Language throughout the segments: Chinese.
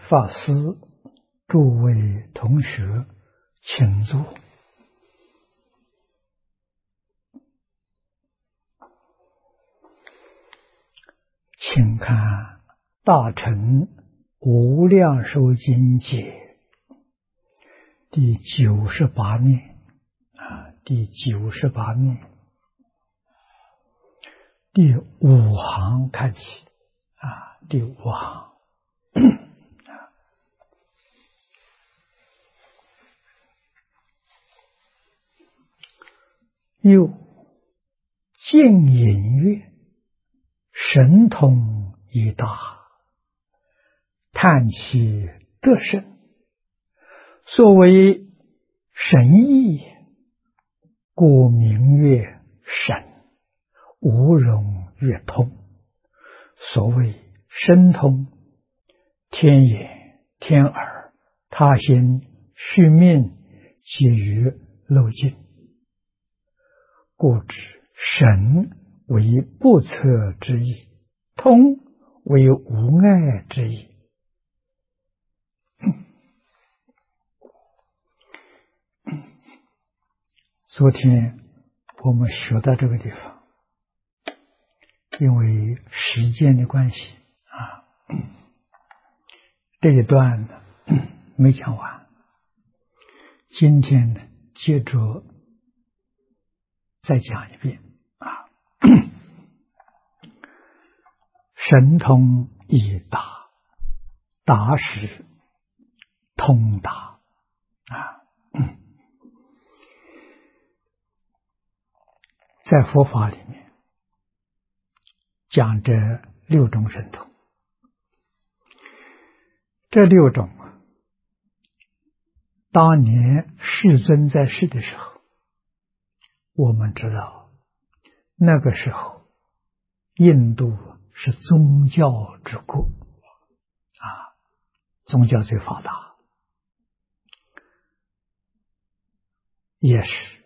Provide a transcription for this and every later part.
法师、诸位同学，请坐。请看《大乘无量寿经解》第98面第98面第5行看起第5行又净隐月神通已大，叹其得胜，所谓神意，故名曰神，无容曰通。所谓神通，天眼、天耳、他心、虚命，皆于漏尽，故知神为不测之意，通为无碍之意。昨天我们学到这个地方，因为时间的关系这一段呢没讲完。今天呢接着再讲一遍神通已达，达是通达在佛法里面讲这6种神通，这6种当年世尊在世的时候，我们知道那个时候印度是宗教之国宗教最发达，也是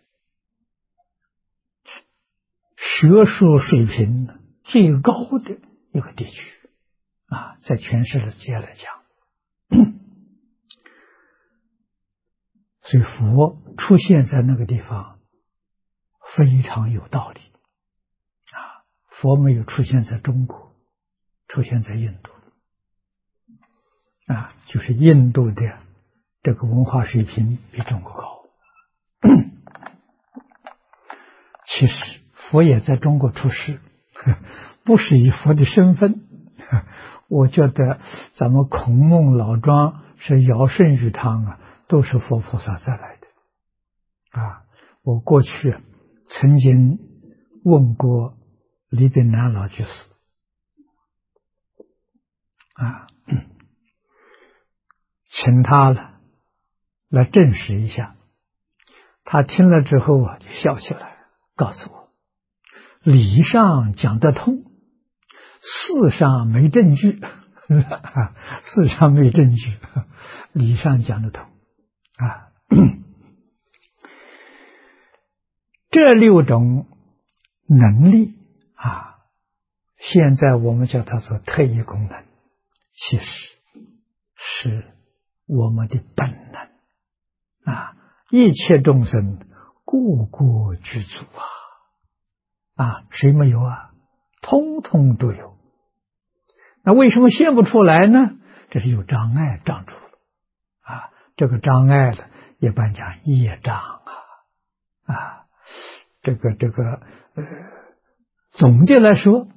学术水平最高的一个地区在全世界来讲，所以佛出现在那个地方非常有道理佛没有出现在中国，出现在印度就是印度的这个文化水平比中国高。其实佛也在中国出世，不是以佛的身份。我觉得咱们孔孟老庄是尧舜禹汤都是佛菩萨再来的我过去曾经问过李炳南老居士请他来证实一下。他听了之后就笑起来，告诉我理上讲得通，事上没证据事上没证据，理上讲得通这6种能力现在我们叫它做特异功能，其实是我们的本能一切众生个个具足谁没有通通都有。那为什么现不出来呢？这是有障碍障住了这个障碍一般讲业障总的来说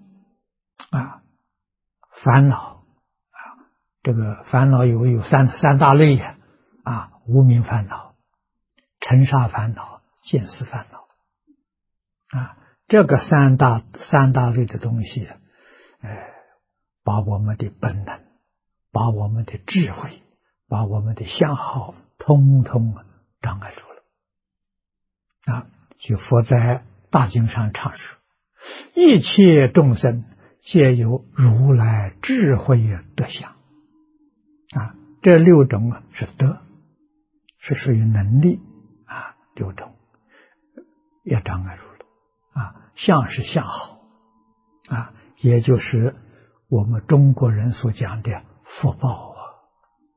烦恼这个烦恼有三大类无明烦恼、尘沙烦恼、见思烦恼这个三大类的东西把我们的本能、把我们的智慧、把我们的相好通通障碍住了就佛在大经上常说，一切众生皆有如来智慧德相这6种是德，是属于能力6种也障碍住了相是相好也就是我们中国人所讲的福报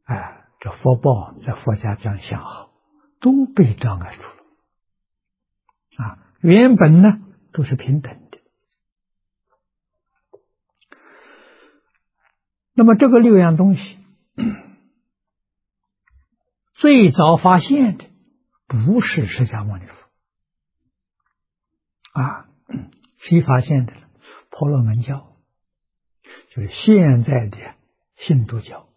这福报在佛家讲相好，都被障碍住了。原本呢都是平等的。那么这个6样东西，最早发现的不是释迦牟尼佛谁发现的呢？婆罗门教，就是现在的印度教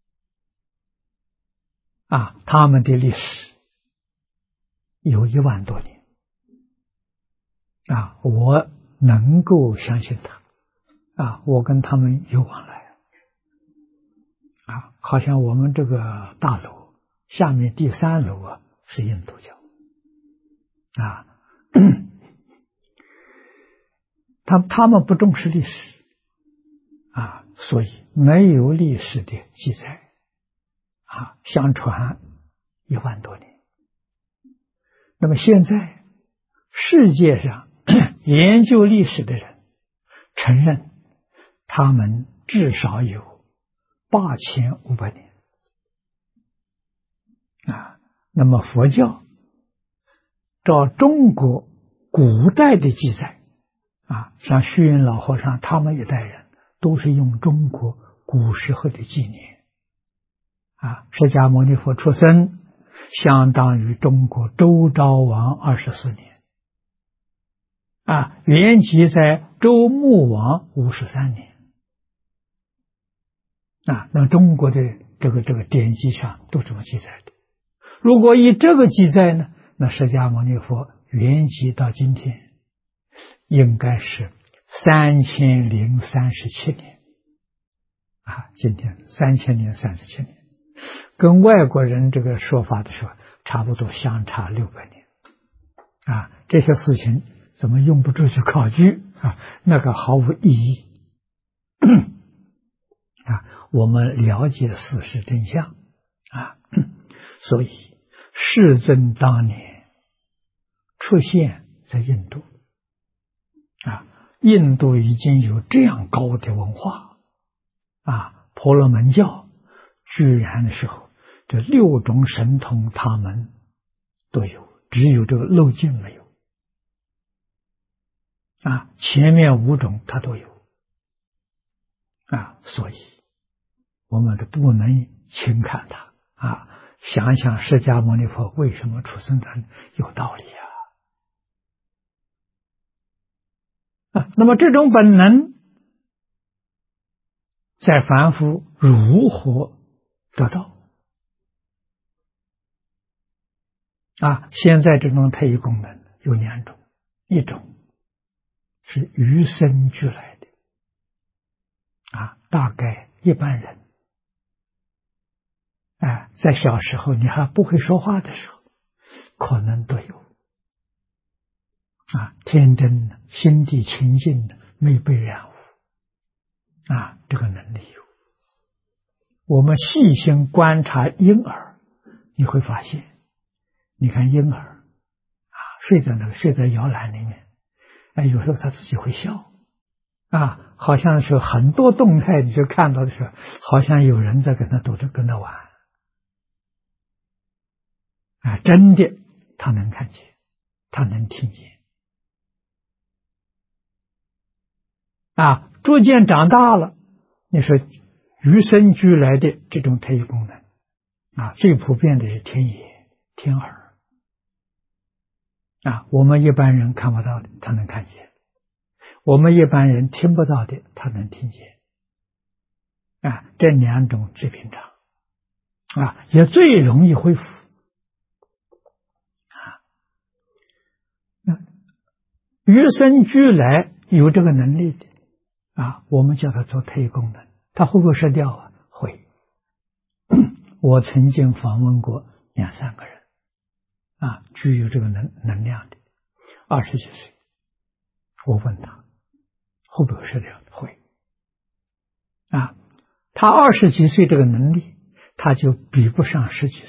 他们的历史有1万多年我能够相信他我跟他们有往来好像我们这个大楼下面第3楼是印度教他们不重视历史所以没有历史的记载相传1万多年。那么现在世界上研究历史的人承认他们至少有8500年那么佛教照中国古代的记载像虚云老和尚他们一代人都是用中国古时候的纪年释迦牟尼佛出生相当于中国周昭王24年原籍在周穆王53年那中国的这个典籍上都这么记载的。如果以这个记载呢，那释迦牟尼佛原籍到今天应该是3037年今天3037年，跟外国人这个说法的时候差不多相差600年这些事情怎么用不着去考据那个毫无意义我们了解事实真相所以世尊当年出现在印度印度已经有这样高的文化婆罗门教居然的时候这6种神通他们都有，只有这个漏尽没有前面5种他都有所以我们都不能轻看他想想释迦牟尼佛为什么出生的有道理那么这种本能在凡夫如何得到现在这种特异功能有2种，一种是与生俱来的大概一般人在小时候你还不会说话的时候可能都有天真的心地清净的没被染污这个能力有。我们细心观察婴儿，你会发现你看婴儿睡在摇篮里面有时候他自己会笑好像是很多动态你就看到的时候好像有人在跟他玩真的他能看见，他能听见逐渐长大了，你说与生俱来的这种特异功能最普遍的是天眼、天耳我们一般人看不到的他能看见，我们一般人听不到的他能听见这2种最平常也最容易恢复与生俱来有这个能力的我们叫它做特异功能，它会不会失掉会我曾经访问过2、3个人具有这个能量的20几岁，我问他会不会失掉，会他20几岁这个能力他就比不上10几岁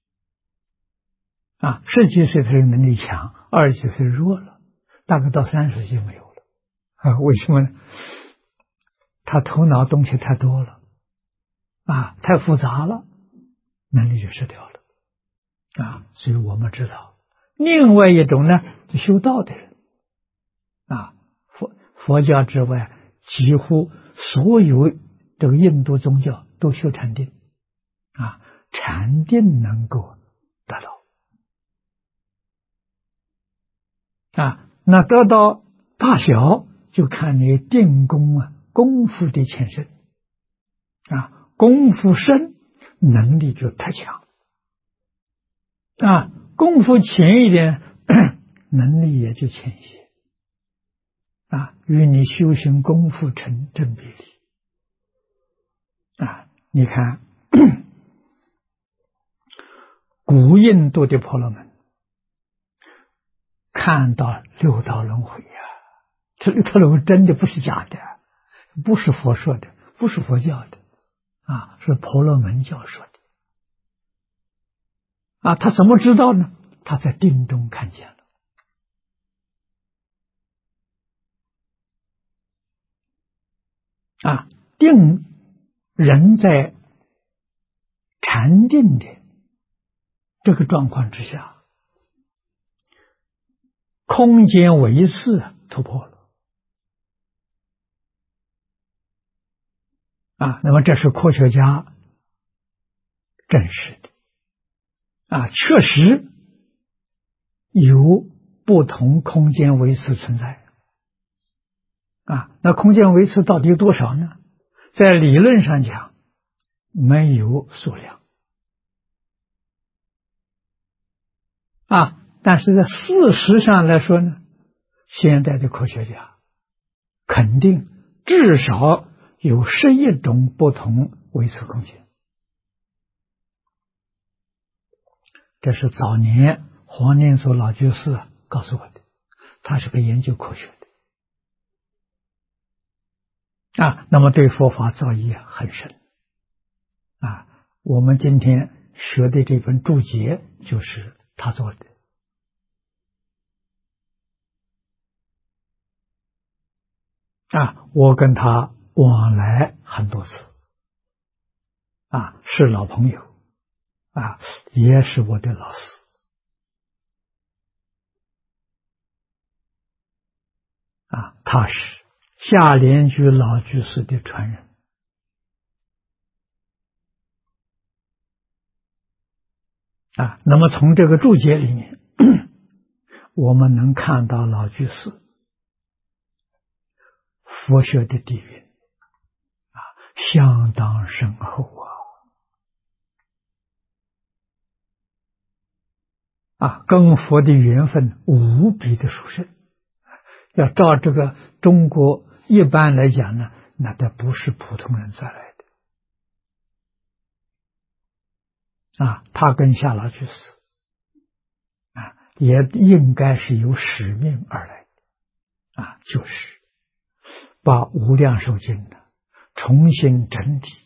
10几岁他这个能力强，20几岁弱了，大概到30就没有了为什么呢？他头脑东西太多了太复杂了能力就失掉了啊。所以我们知道，另外一种呢，修道的人啊，佛教之外，几乎所有这个印度宗教都修禅定啊，禅定能够得到啊，那得到大小就看你定功啊功夫的浅深啊，功夫深能力就特强啊，功夫浅一点能力也就浅一些啊，与你修行功夫成正比例啊。你看古印度的婆罗门看到六道轮回呀，这六道轮回真的不是假的，不是佛说的，不是佛教的啊，是婆罗门教说的啊。他怎么知道呢？他在定中看见了啊。定人在禅定的这个状况之下，空间维次突破了啊。那么这是科学家证实的啊，确实有不同空间维次存在啊。那空间维次到底有多少呢？在理论上讲没有数量啊，但是在事实上来说呢，现代的科学家肯定至少有11种不同维次空间。这是早年黄念祖老居士告诉我的，他是个研究科学的啊，那么对佛法造诣很深啊。我们今天学的这本注解就是他做的啊，我跟他往来很多次啊，是老朋友啊，也是我的老师啊，他是下莲居老居士的传人啊。那么从这个注解里面我们能看到老居士佛学的底蕴啊，相当深厚啊，跟佛的缘分无比的殊胜。要照这个中国一般来讲呢，那都不是普通人再来的啊。他跟夏老居士啊，也应该是有使命而来的啊，就是把无量寿经呢重新整体，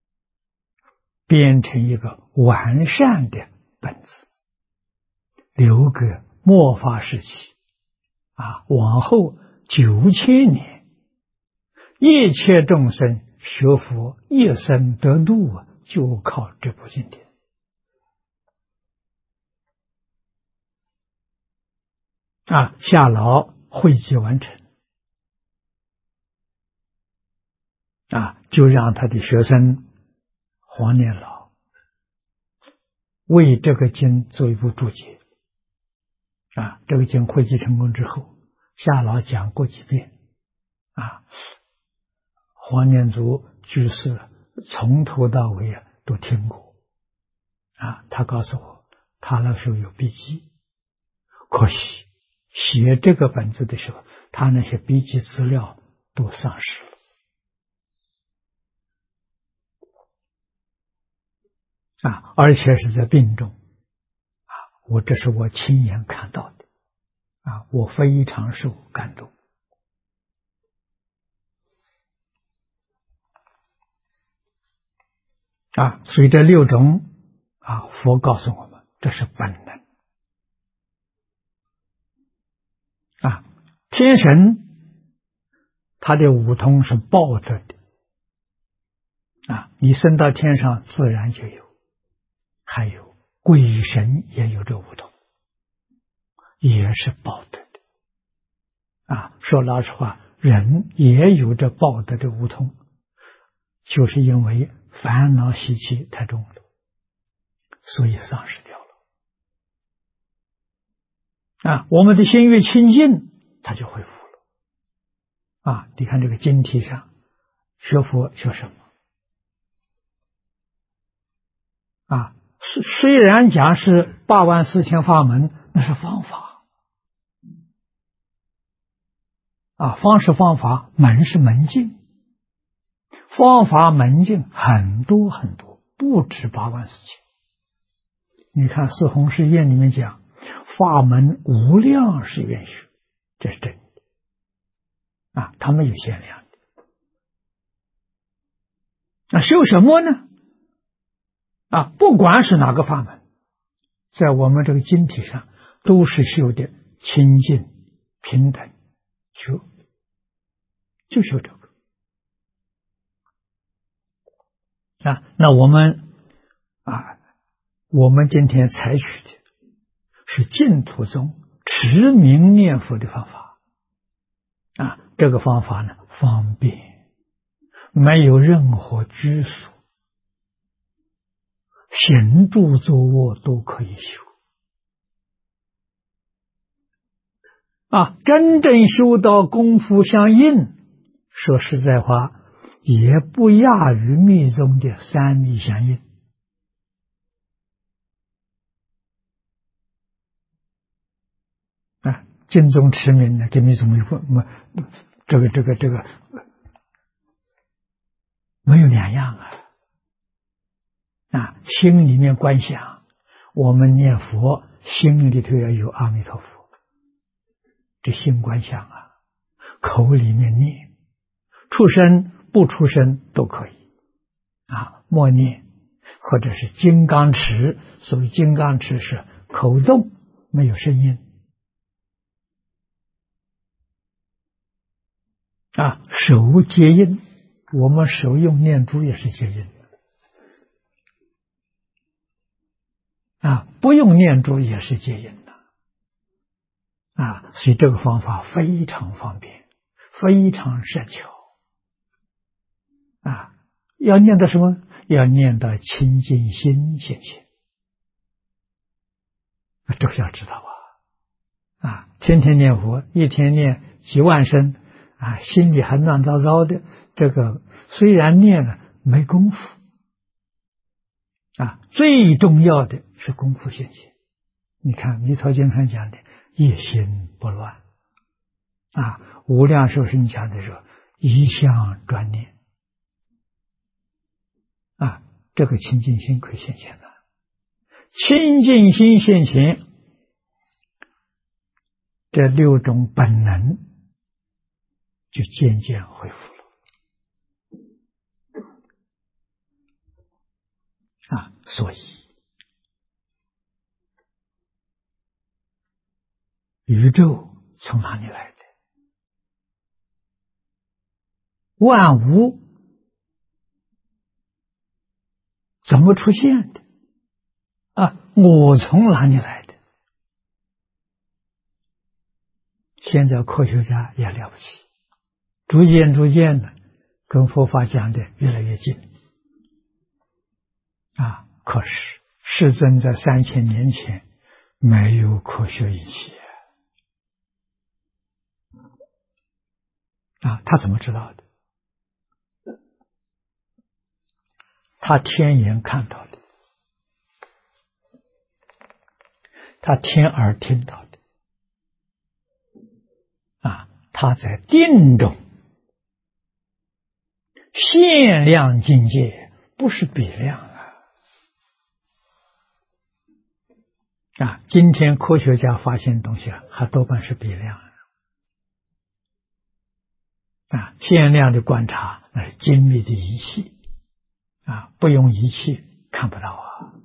变成一个完善的本子，留给末法时期啊，往后9000年，一切众生学佛一生得度啊，就靠这部经典啊。夏老汇集完成啊，就让他的学生黄念老为这个经做一部注解啊。这个经汇集成功之后，夏老讲过几遍啊，黄念祖居士从头到尾都听过啊。他告诉我，他那时候有笔记，可惜写这个本子的时候，他那些笔记资料都丧失了啊，而且是在病中啊。这是我亲眼看到的啊，我非常受感动啊。所以这6种啊，佛告诉我们，这是本能啊。天神他的五通是抱着的啊，你升到天上自然就有还有鬼神也有这五通，也是报德的。说老实话，人也有这报德的五通，就是因为烦恼习气太重了，所以丧失掉了。我们的心越清净，它就恢复了。你看这个经题上，学佛学什么？虽然讲是84000法门，那是方法。方是方法，门是门径。方法门径很多很多，不止84000。你看《四弘誓愿》里面讲，法门无量是愿学，这是真的。它没有限量的。修什么呢？不管是哪个法门，在我们这个经体上都是修的清净平等，就修这个。那我们今天采取的是净土宗持名念佛的方法。这个方法呢，方便，没有任何拘束，行住坐卧都可以修。真正修到功夫相应，说实在话，也不亚于密宗的三密相应。净宗持名呢，跟密宗这个没有两样。心里面观想，我们念佛心里头要有阿弥陀佛，这心观想口里面念，出声不出声都可以。默念或者是金刚持，所谓金刚持是口动没有声音。手接印，我们手用念珠也是接印。不用念珠也是接印的。所以这个方法非常方便，非常善巧。要念到什么？要念到清净心现前。这个要知道天天念佛，一天念几万声，心里还乱糟糟的，这个虽然念了没功夫。最重要的是功夫现前。你看弥陀经上讲的一心不乱。无量寿经讲的说一向专念。这个清净心可以现前的。清净心现前，这6种本能就渐渐恢复了。所以宇宙从哪里来的？万物怎么出现的？我从哪里来的？现在科学家也了不起，逐渐的跟佛法讲的越来越近。可是世尊在3000年前没有科学仪器。他怎么知道的？他天眼看到的，他天耳听到的。他在定中限量境界，不是比量今天科学家发现东西还多半是比量。限量的观察那是精密的仪器。不用仪器看不到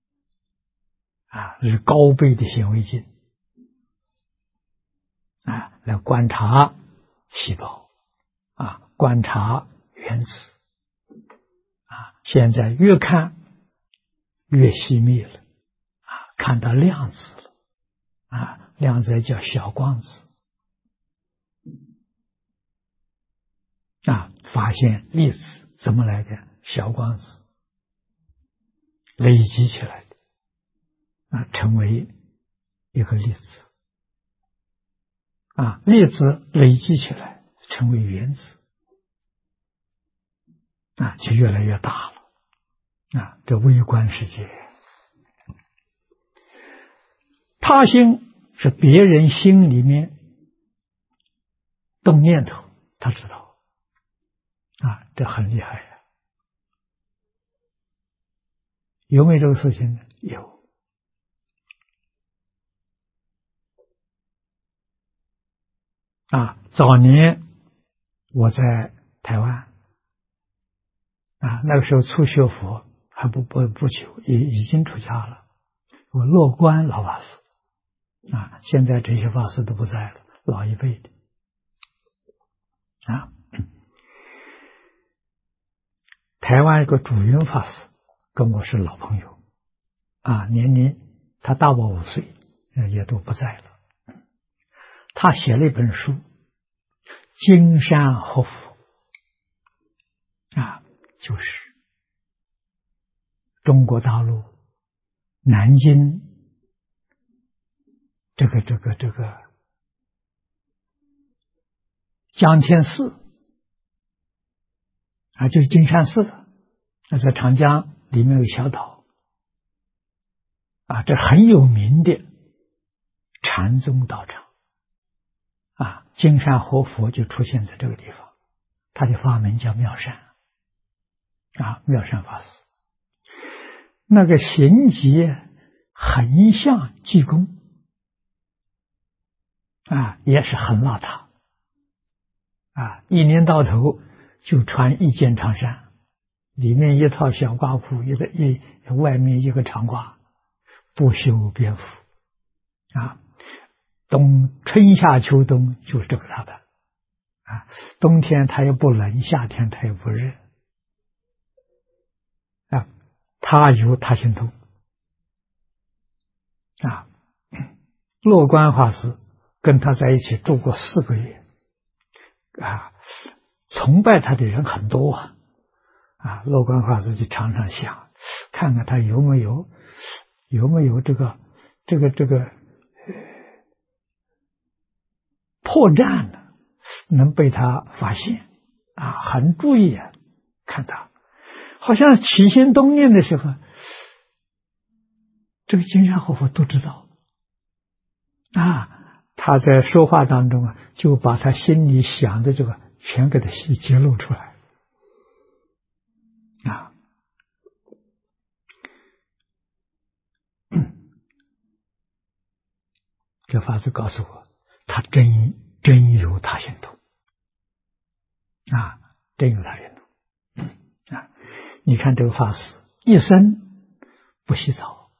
是高倍的显微镜来观察细胞观察原子现在越看越细密了，看到量子了，量子叫小光子，发现粒子怎么来的？小光子累积起来的，成为一个粒子，粒子累积起来成为原子，就越来越大了，这微观世界。他心是别人心里面动念头，他知道，这很厉害呀。有没有这个事情呢？有。早年我在台湾，那个时候初学佛还不久，已经出家了。我乐观老法师，现在这些法师都不在了，老一辈的，台湾一个主云法师跟我是老朋友，年龄他大我5岁，也都不在了。他写了一本书《金山活佛》，就是中国大陆南京这个江天寺，就是金山寺，在长江里面有小岛，这很有名的禅宗道场，金山活佛就出现在这个地方，他的法名叫妙善，妙善法师。那个行迹很像济公，也是很邋遢，一年到头就穿一件长衫，里面一套小褂裤，外面一个长褂，不修边幅，春夏秋冬就是这个打扮，冬天他也不冷，夏天他也不热，他有他心通，乐观法师跟他在一起住过4个月，崇拜他的人很多乐观法师就常常想，看看他有没有这个破绽呢，能被他发现，很注意看他，好像起心动念的时候，这个金山活佛都知道，他在说话当中就把他心里想的这个全给他揭露出来，这法师告诉我，他真有他心通，真有他心通，你看这个法师一生不洗澡，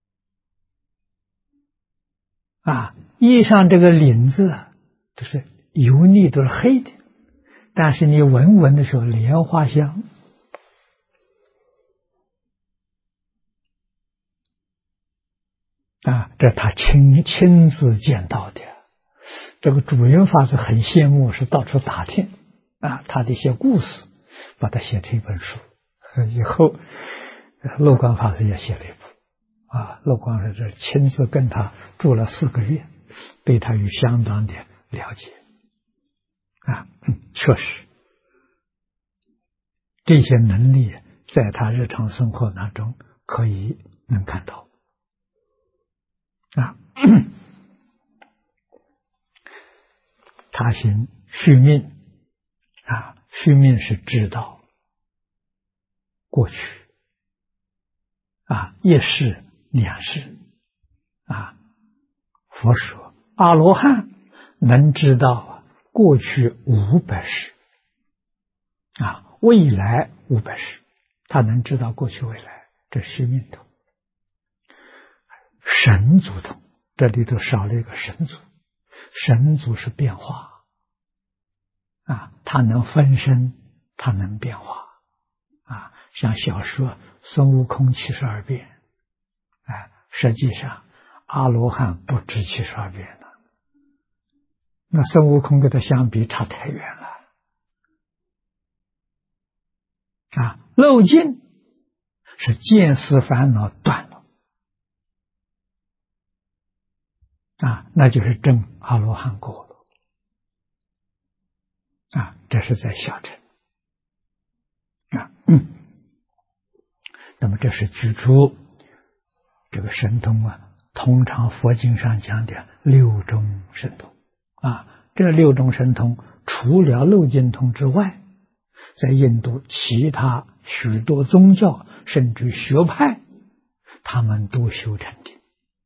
衣裳这个领子都是油腻，都是黑的，但是你闻的时候莲花香，这他亲自见到的。这个主云法师很羡慕，是到处打听他的一些故事，把它写成一本书。以后乐观法师也写了一部，乐观法师亲自跟他住了4个月，对他有相当的了解，确实这些能力在他日常生活当中能看到，他行续命，续命是知道过去，一世2世，佛说阿罗汉能知道过去500世，未来500世，他能知道过去未来，这续命通。神足通，这里头少了一个神足，神足是变化，它能分身，它能变化，像小说孙悟空72变， 实际上阿罗汉不知72变了，那孙悟空跟他相比差太远了。漏尽是见思烦恼断了，那就是证阿罗汉果了。这是在下乘。那么这是举出这个神通通常佛经上讲的6种神通。这6种神通除了漏尽通之外，在印度其他许多宗教甚至学派，他们都修禅定。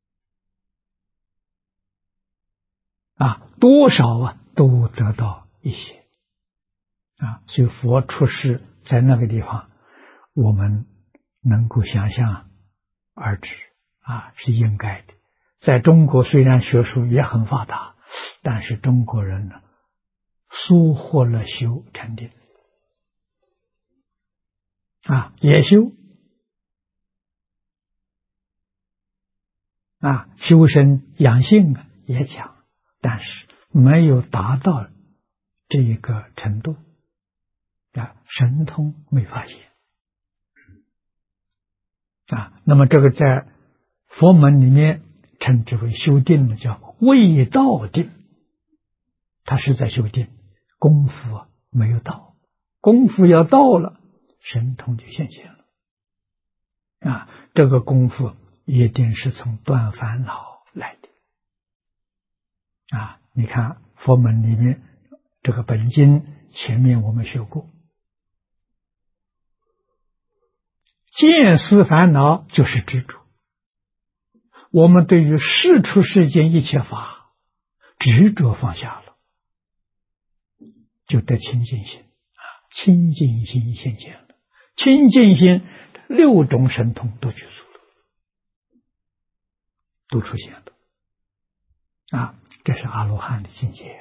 多少都得到一些。所以佛出世在那个地方，我们能够想象而知，是应该的。在中国虽然学术也很发达，但是中国人呢，疏忽了修禅定，也修，修身养性也讲，但是没有达到这一个程度，神通没发现。那么这个在佛门里面称之为修定的，叫未到定。他是在修定，功夫没有到，功夫要到了，神通就现前了。这个功夫一定是从断烦恼来的。你看佛门里面这个本经前面我们学过，见思烦恼就是执着。我们对于世出世间一切法执着放下了，就得清净心。清净心现前了，清净心6种神通都具足了，都出现了。这是阿罗汉的境界。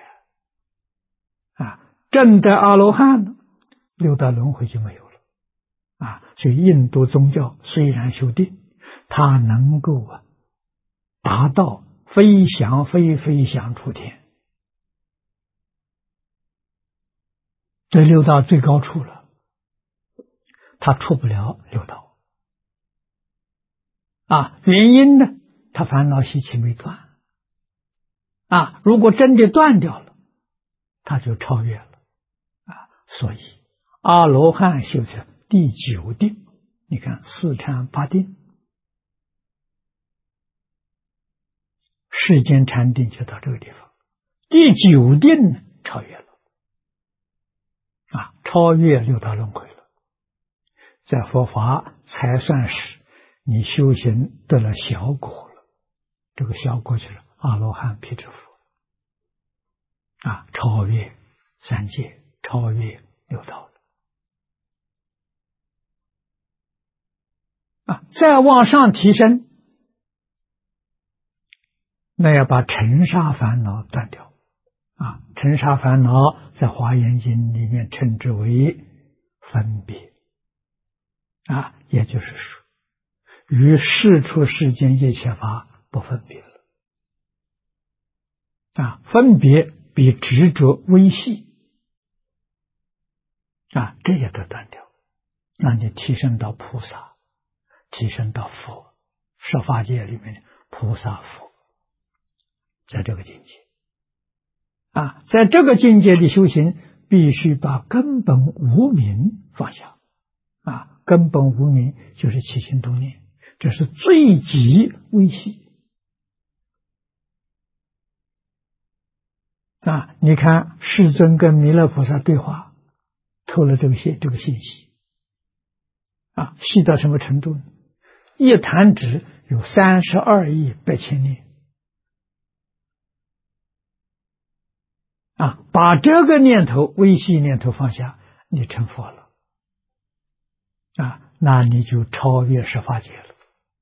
证得阿罗汉了，6道轮回就没有了。所以印度宗教虽然修定，它能够达到非想非非想出天，这6道最高处了，他出不了6道。原因呢，他烦恼习气没断。如果真的断掉了，他就超越了。所以阿罗汉修成第9定，你看4禅8定，世间禅定就到这个地方，第9定超越了。超越6道轮回了，在佛法才算是你修行得了小果了。这个小果就是阿罗汉辟支佛。超越3界，超越6道了。再往上提升，那要把尘沙烦恼断掉。尘沙烦恼在华严经里面称之为分别。也就是说与世出世间一切法不分别了。分别比执着微细。这也得断掉，让你提升到菩萨，提升到佛，十法界里面的菩萨佛，在这个境界。在这个境界里修行，必须把根本无明放下。根本无明就是起心动念，这是最极微细。你看世尊跟弥勒菩萨对话，透了这个信息。细到什么程度呢？一弹指有32亿8千念。把这个念头微细念头放下，你成佛了。那你就超越十法界了。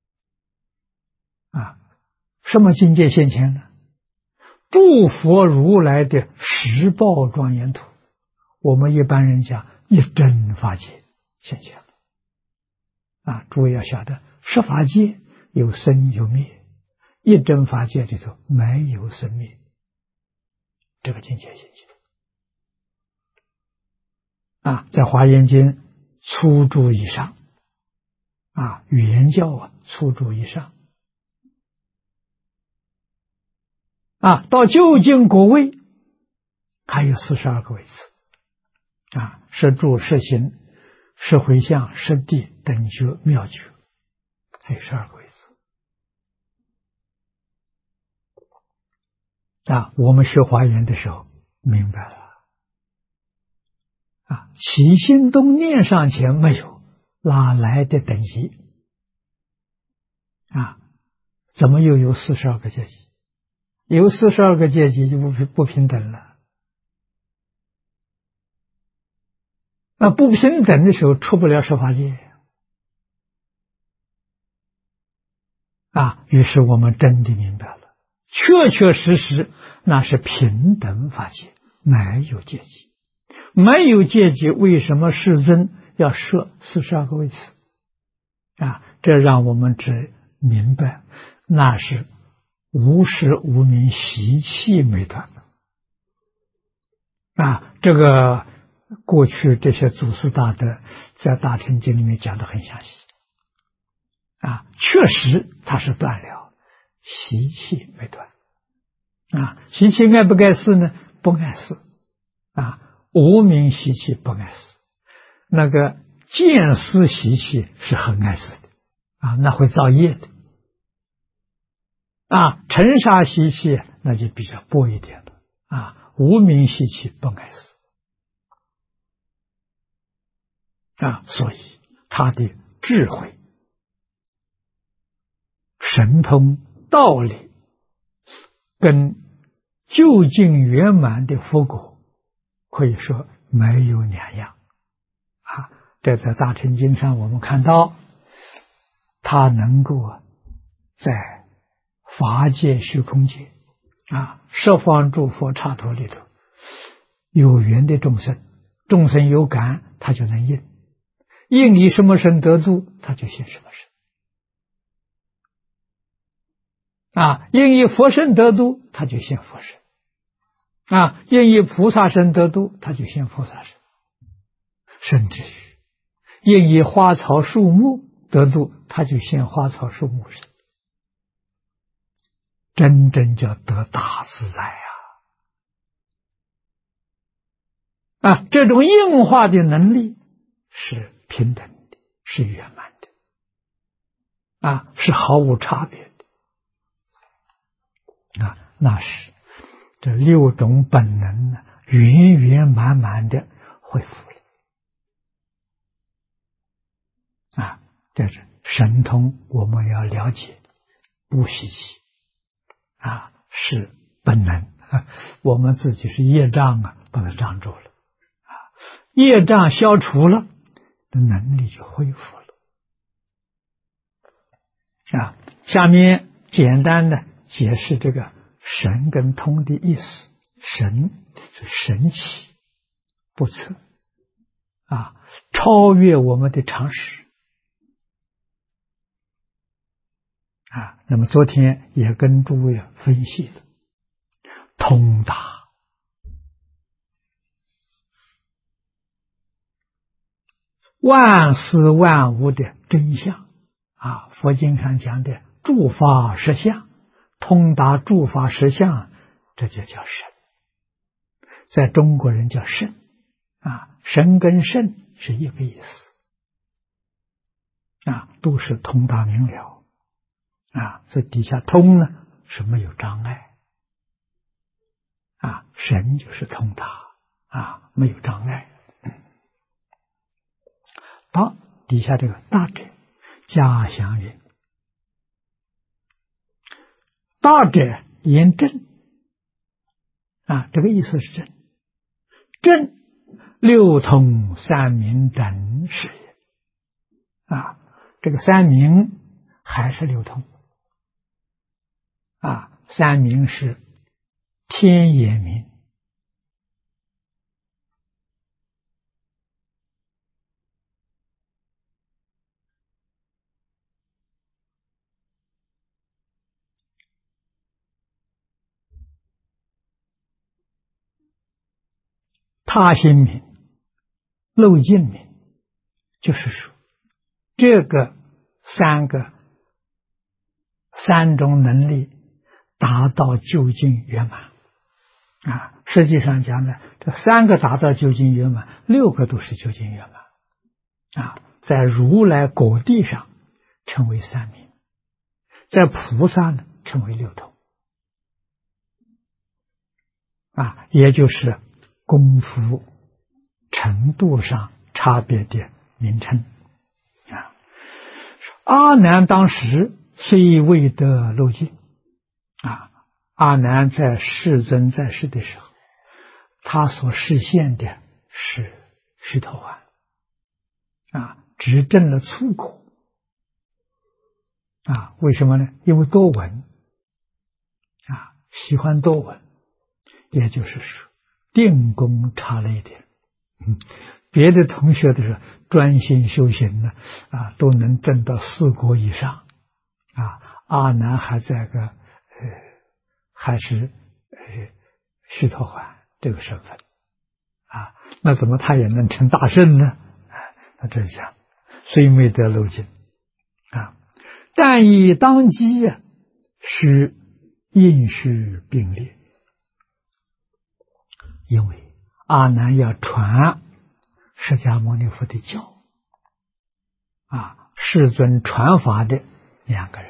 什么境界现前呢？诸佛如来的十报庄严土，我们一般人讲一真法界现前了。诸位要晓得，十法界有生有灭，一真法界里头没有生灭，这个境界现起在华严经初住以上原教初住以上到究竟果位还有42个位次摄住、摄行、摄回向、摄地、等觉、妙觉，还有12个位次我们学华严的时候明白了起心动念上前没有，哪来的等级怎么又有42个阶级？有42个阶级就不平等了。不平等的时候出不了十法界于是我们真的明白了，确确实实那是平等法界，没有阶级。没有阶级，为什么世尊要设42个位次这让我们只明白，那是无始无明习气没断这个过去这些祖师大德在大乘经里面讲得很详细确实他是断了，习气没断习气碍不碍事呢？不碍事无明习气不碍事，那个见思习气是很碍事的那会造业的尘沙习气那就比较薄一点了无明习气不碍事所以他的智慧、神通、道理跟究竟圆满的佛果可以说没有两样这在大乘经上我们看到，他能够在法界虚空界十方诸佛刹土里头有缘的众生，众生有感他就能应以什么身得度他就现什么身应以佛身得度他就现佛身应以菩萨身得度他就现菩萨身，甚至于应以花草树木得度他就现花草树木身，真正叫得大自在这种应化的能力是平等的，是圆满的是毫无差别的那是这6种本能圆圆满满的恢复了这是神通，我们要了解，不稀奇是本能我们自己是业障把它障住了业障消除了，能力就恢复了下面简单的解释这个神跟通的意思。神是神奇不测超越我们的常识那么昨天也跟诸位分析了，通达万事万物的真相佛经上讲的诸法实相，通达诸法实相，这就叫神。在中国人叫圣神跟圣是一个意思都是通达明了这底下通呢是没有障碍神就是通达没有障碍到底下这个大者嘉祥云，大者言正这个意思是正，正六通三明等是也这个三明还是六通三明是天眼明、 他心明、漏尽明，就是说这个三种能力达到究竟圆满啊。实际上讲呢，这3个达到究竟圆满，6个都是究竟圆满啊。在如来果地上称为三明，在菩萨呢称为六通啊，也就是功夫程度上差别的名称啊。阿难当时虽未得漏尽啊，阿难在世尊在世的时候，他所实现的是须陀洹啊，执证了粗果啊。为什么呢？因为多闻啊，喜欢多闻，也就是说定功差了一点。别的同学的是专心修行呢啊，都能证到4果以上啊。阿难还在还是须陀洹这个身份啊，那怎么他也能成大圣呢？那这讲虽未得漏尽啊，但以当机是应许并列，因为阿难要传释迦牟尼佛的教啊，世尊传法的2个人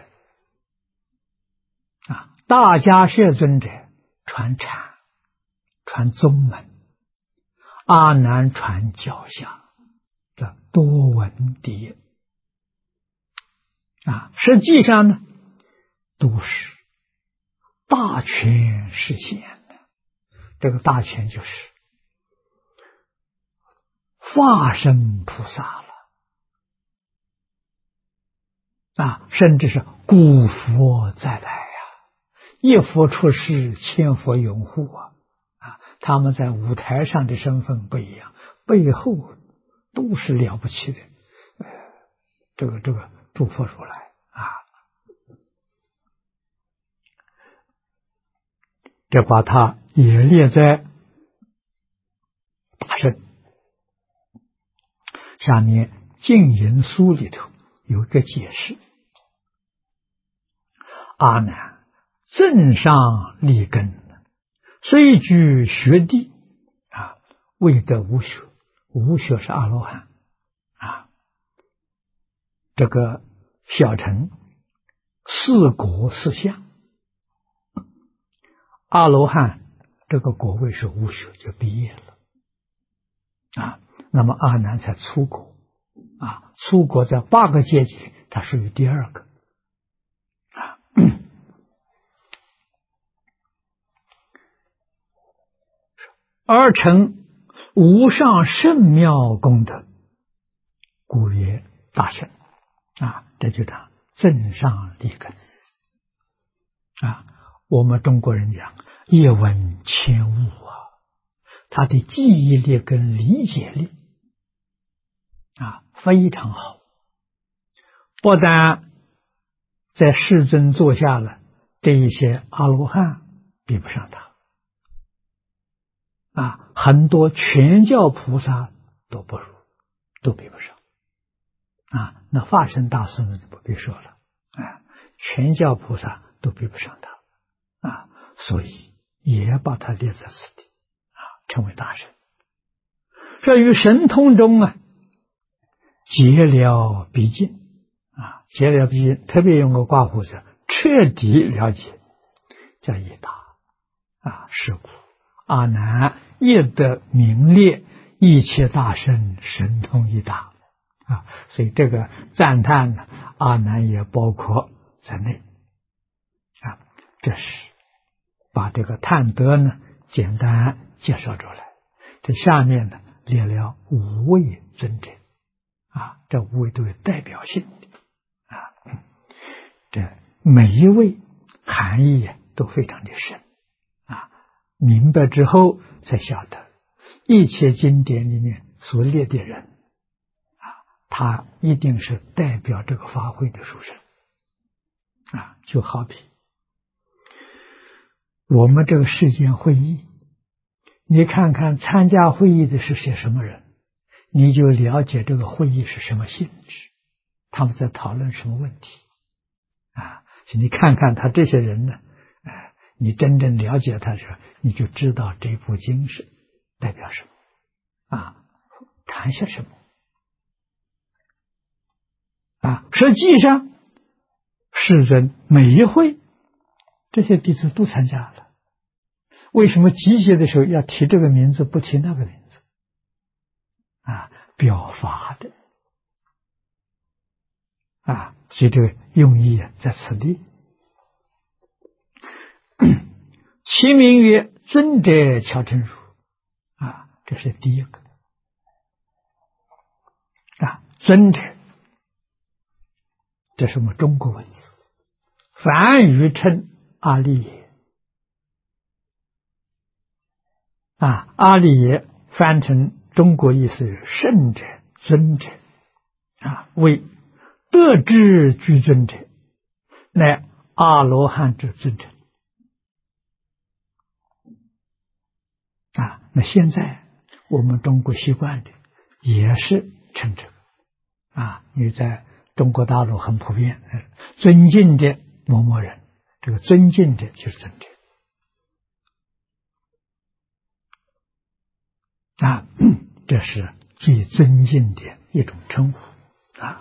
啊，大迦叶尊者传禅传宗门，阿难传教下的多闻第一啊。实际上呢，都是大权实现的。这个大权就是化身菩萨了啊，甚至是古佛再来啊，一佛出世，千佛拥护啊。他们在舞台上的身份不一样，背后都是了不起的这个诸佛如来啊。这把它也列在大圣下面净言书里头有一个解释。阿难正上立根，虽居学地啊，未得无学。无学是阿罗汉啊。这个小乘4果4相，阿罗汉这个果位是无学，就毕业了啊。那么阿难才初果啊，初果在8个阶级里，它属于第2个啊。而成无上甚妙功德，故曰大圣啊。这就叫正上立根啊。我们中国人讲一闻千悟啊，他的记忆力跟理解力啊非常好，不但在世尊座下了，这一些阿罗汉比不上他啊，很多全教菩萨都不如，都比不上啊。那化身大师们就不必说了啊，全教菩萨都比不上他啊，所以也把他列在此地啊，称为大圣。这于神通中啊，解了毕竟啊，解了毕竟，特别用个括弧是彻底了解，叫一大啊。是故阿难亦得名列一切大圣神通一大啊。所以这个赞叹呢，阿难也包括在内啊。这是把这个叹德呢简单介绍出来。这下面呢列了5位尊者啊，这5位都有代表性的啊。这每一位含义都非常的深啊。明白之后才晓得，一切经典里面所列的人啊，他一定是代表这个法会的殊胜啊。就好比我们这个世间会议你看看参加会议的是些什么人，你就了解这个会议是什么性质，他们在讨论什么问题啊？所以你看看他这些人呢，你真正了解他的时候，你就知道这部经是代表什么啊，谈些什么啊？实际上，世尊每一会这些弟子都参加了。为什么集结的时候要提这个名字，不提那个名字啊？表法的啊，所以这个用意在此地。其名曰尊者乔成儒啊，这是第一个啊，尊者，这是我们中国文字，梵语称阿利耶啊，阿利耶翻成中国意思是圣者、尊者啊，为得之居尊者，乃阿罗汉之尊者啊。那现在我们中国习惯的也是称这个啊，因为在中国大陆很普遍，尊敬的某某人，这个尊敬的就是尊者啊，这是最尊敬的一种称呼啊。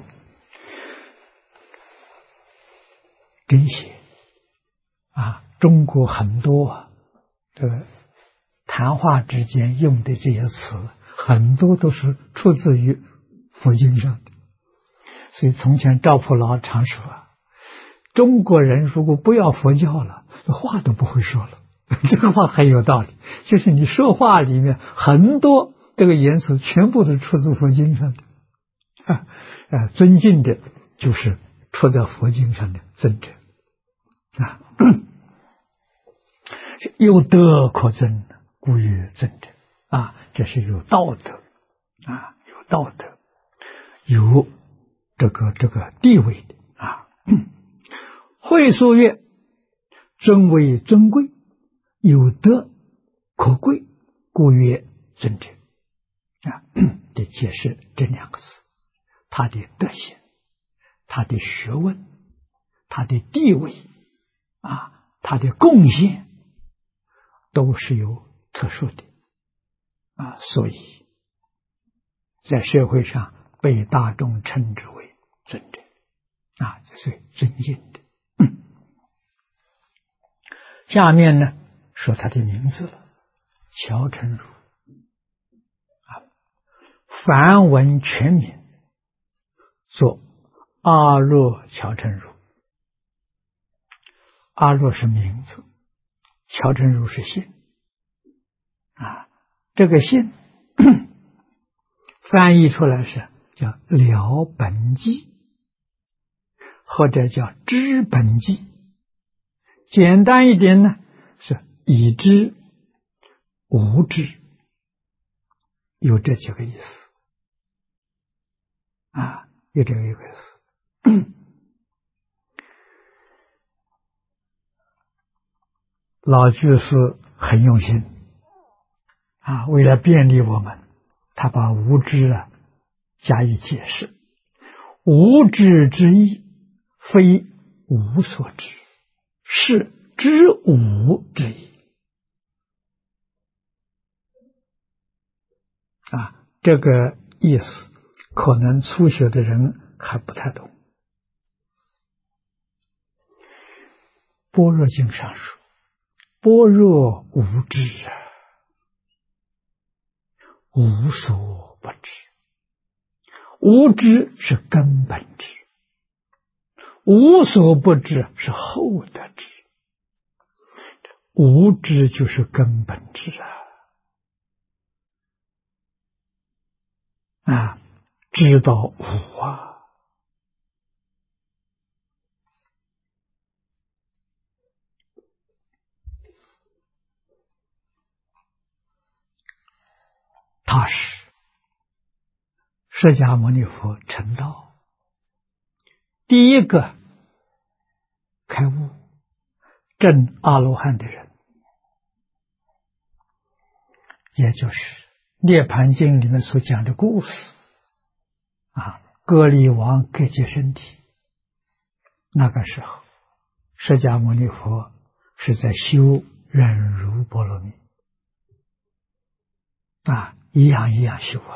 这些啊，中国很多这个谈话之间用的这些词，很多都是出自于佛经上的。所以从前赵普老常说啊，中国人如果不要佛教了，话都不会说了。这个话很有道理，就是你说话里面很多这个言辞全部都出自佛经上的尊敬的就是出在佛经上的尊者啊，有德可尊，故曰尊者啊，这是有道德啊，有道德，有这个地位的啊。会所曰：尊为尊贵，有德可贵，故曰尊者啊。这解释这两个字，他的德行，他的学问，他的地位啊，他的贡献都是有特殊的啊，所以在社会上被大众称之为尊者啊，这是尊敬的。下面呢说他的名字了，乔成儒啊，梵文全名做阿若乔成儒，阿若是名字，乔成儒是姓啊，这个姓翻译出来是叫了本纪，或者叫知本纪，简单一点呢是已知、无知，有这几个意思啊，有这个意思。老居士很用心啊，为了便利我们，他把无知加以解释。无知之意，非无所知，是知无之意啊。这个意思可能初学的人还不太懂。般若经上说，般若无知无所不知。无知是根本知，无所不知是后得知。无知就是根本知啊，知道无啊。他是释迦牟尼佛成道第一个开悟证阿罗汉的人也就是《涅盘经》里面所讲的故事啊，割离王割截身体，那个时候释迦牟尼佛是在修忍辱波罗蜜啊，一样一样修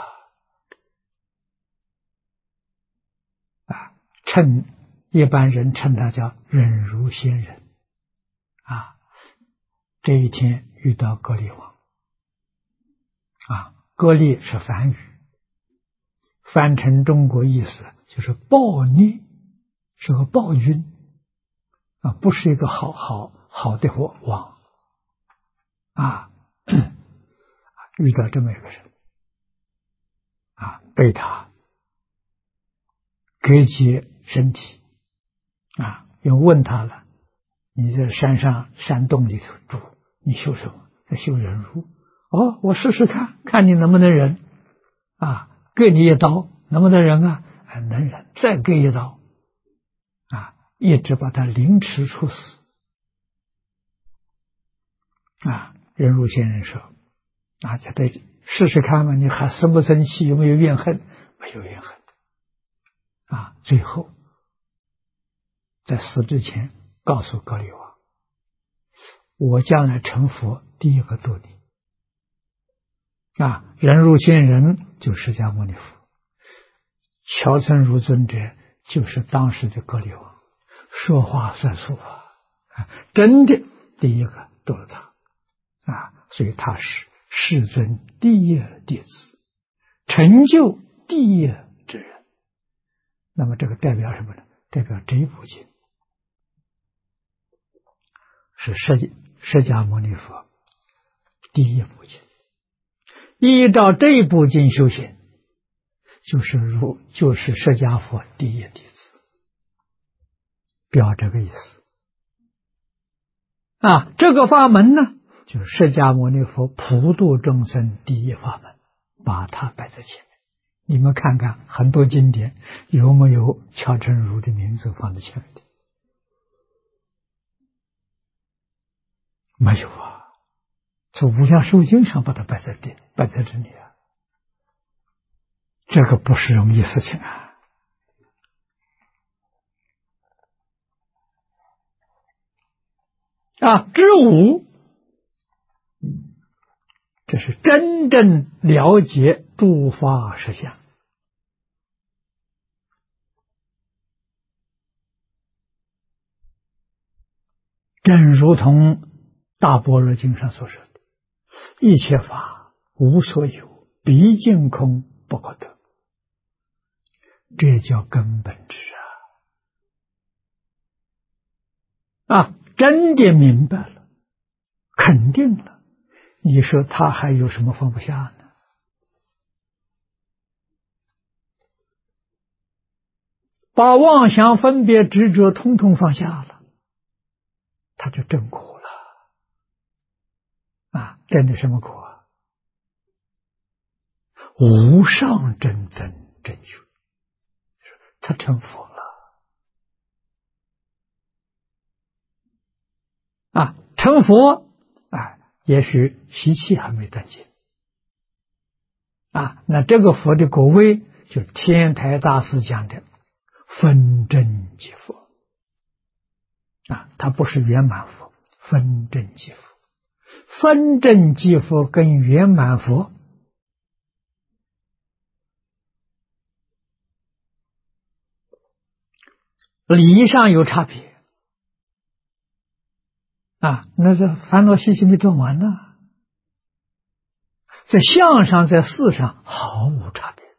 啊，一般人称他叫忍辱仙人啊。这一天遇到割离王啊，割离是梵语，翻成中国意思就是暴虐，是个暴君啊，不是一个好的王啊。遇到这么一个人啊，被他割截身体啊，又问他了，你在山洞里头住，你修什么？在修忍辱。哦，我试试看，看你能不能忍啊，割你一刀，能不能忍啊？能忍，再割一刀啊，一直把他凌迟处死啊。忍辱仙人说啊，叫他试试看嘛，你还生不生气？有没有怨恨？没有怨恨啊。最后在死之前告诉割离王，我将来成佛第一个度你啊。忍辱仙人就释迦牟尼佛，乔岑如尊者就是当时的割离王，说话算数真的第一个度了他啊，所以他是世尊第一弟子，成就第一之人。那么这个代表什么呢？代表这一部经是释迦牟尼佛第一部经，依照这一部经修行，就是释迦佛第一弟子，表这个意思啊。这个法门呢，就是释迦牟尼佛普度众生第一法门，把它摆在前面。你们看看很多经典有没有乔岑如的名字放在前面的？没有啊，从无量寿经上把它摆在这里啊，这个不是容易事情啊。知无，这是真正了解诸法实相。正如同大般若经上所说的，一切法无所有，毕竟空不可得，这叫根本智啊！真的明白了，肯定了，你说他还有什么放不下呢？把妄想分别执着通通放下了，他就证果了啊！证的什么果啊？无上真正正觉，他成佛了啊！成佛啊，也许习气还没断尽啊。那这个佛的果位，就天台大师讲的分真即佛啊，他不是圆满佛，分真即佛。分真即佛跟圆满佛理上有差别啊，那这烦恼习气没断完呢，在相上在事上毫无差别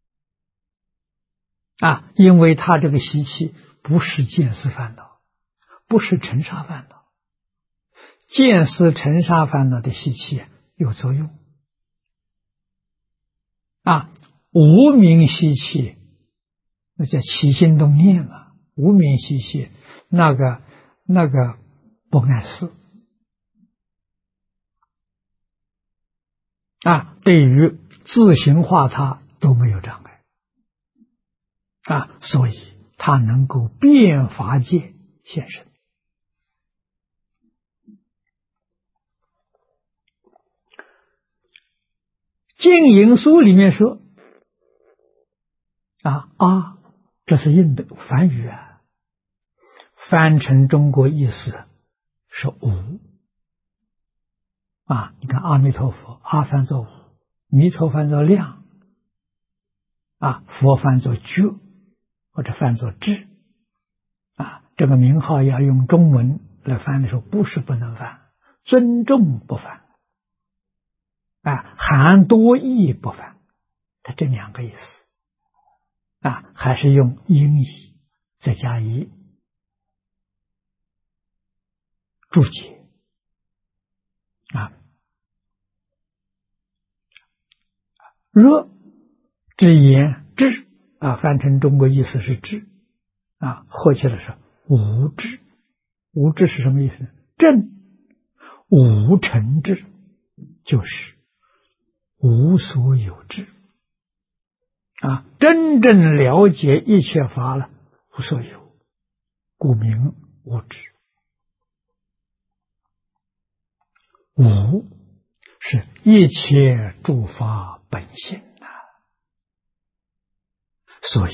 啊，因为他这个习气不是见思烦恼，不是尘沙烦恼，见思尘沙烦恼的习气有作用啊，无明习气那叫起心动念嘛，无明习气那个不碍事啊，对于自行化他都没有障碍啊，所以他能够遍法界现身。 净影书里面说这是印度梵语啊，翻成中国意思是无你看阿弥陀佛，阿翻作无，弥陀翻作量佛翻作觉，或者翻作智这个名号要用中文来翻的时候，不是不能翻，尊重不翻含多义不翻，它这两个意思还是用音译再加以注解若之言智翻成中国意思是智合起来是无智。无智是什么意思？正无成智，就是无所有智真正了解一切法了，无所有，故名无智。无是一切诸法本性所以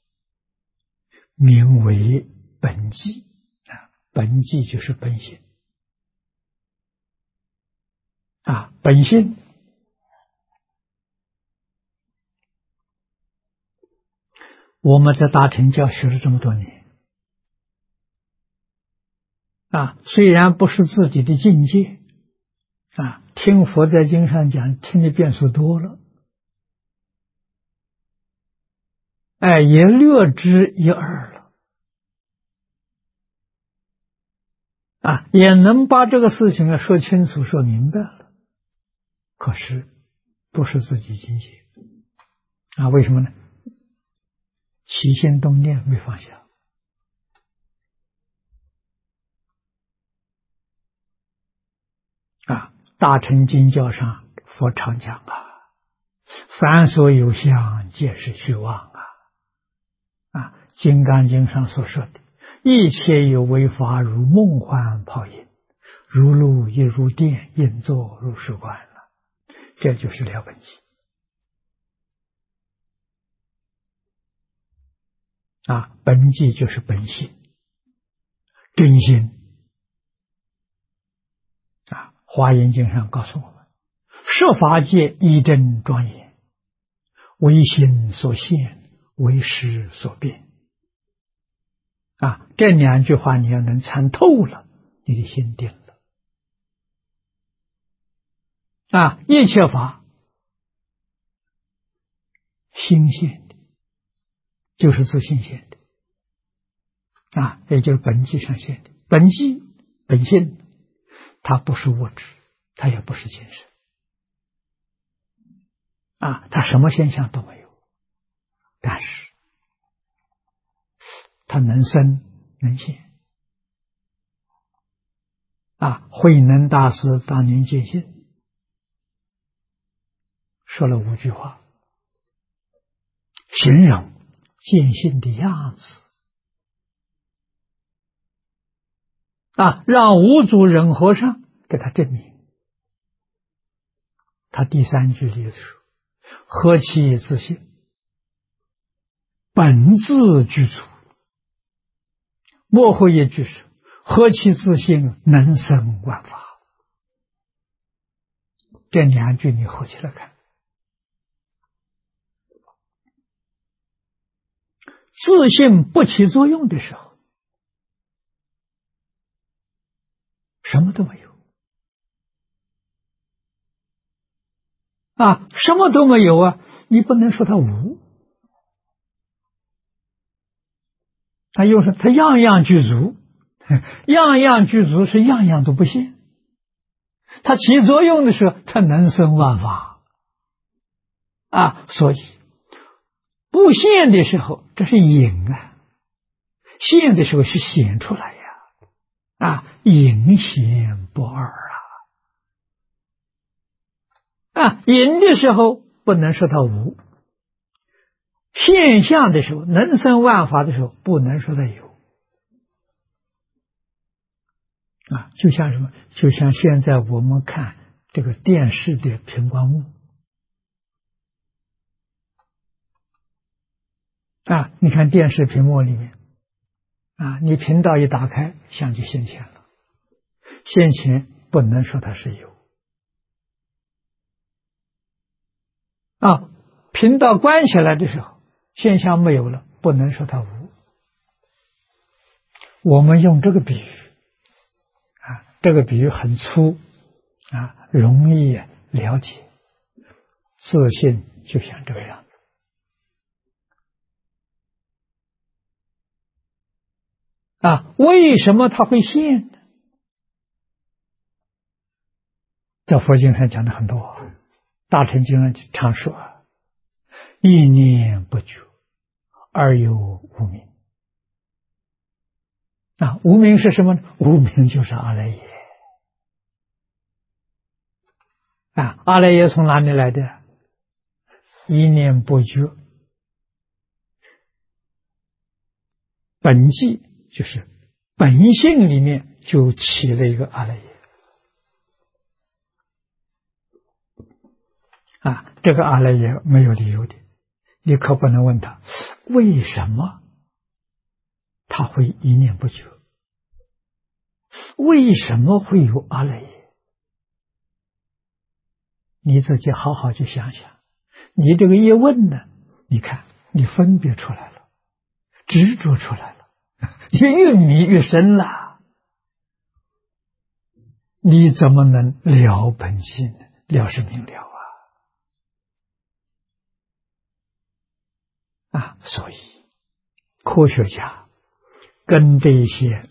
名为本寂本寂就是本性本性我们在大乘教学了这么多年虽然不是自己的境界听佛在经上讲，听的遍数多了也略知一二了也能把这个事情说清楚说明白了，可是不是自己境界为什么呢？起心动念没放下大乘经教上佛常讲凡所有相皆是虚妄金刚经上所说的一切有为法如梦幻泡影，如露亦如电，应作如是观这就是了本寂本寂就是本性真心华严经上告诉我们，设法界一真庄严，为心所现，为识所变这两句话你要能参透了，你的心定了一切法心现的就是自性现的也就是本寂上现的。本寂本性它不是物质，它也不是精神它什么现象都没有，但是它能生能现慧能大师当年见性说了5句话，形容见性的样子让五祖忍和尚给他证明。他第3句里说，何其自性，本自具足。末后一句是何其自性，能生万法。这2句你合起来看，自性不起作用的时候，什么都没有什么都没有你不能说它无又是它样样具足，样样具足是样样都不现，它起作用的时候，它能生万法所以不现的时候这是隐现的时候是显出来隐显不二隐的时候不能说它无，现象的时候能生万法的时候不能说它有就像什么？就像现在我们看这个电视的频光幕啊，你看电视屏幕里面啊，你频道一打开，相就现前了。现前不能说它是有啊，频道关起来的时候，现象没有了，不能说它无。我们用这个比喻啊，这个比喻很粗啊，容易了解。自信就像这个样子啊，为什么它会现呢？在佛经上讲的很多，大乘经上常说一念不觉而有无明啊，无明是什么呢？无明就是阿赖耶啊，阿赖耶从哪里来的？一念不觉，本际就是本性里面就起了一个阿赖耶啊，这个阿赖耶没有理由的，你可不能问他为什么他会一念不觉，为什么会有阿赖耶？你自己好好去想想，你这个一问呢，你看你分别出来了，执着出来了，你越迷越深了，你怎么能了本性呢？了是明了啊！所以科学家跟这些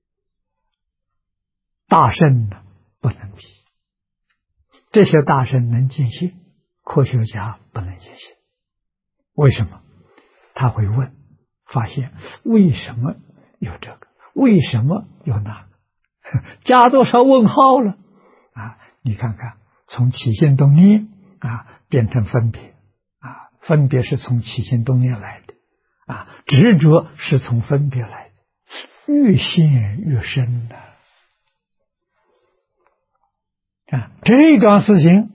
大圣呢不能比，这些大圣能见性，科学家不能见性。为什么？他会问，发现为什么有这个，为什么有那个，加多少问号了啊！你看看，从起心动念啊变成分别啊，分别是从起心动念来的啊，执着是从分别来的，越陷越深的啊！这桩事情，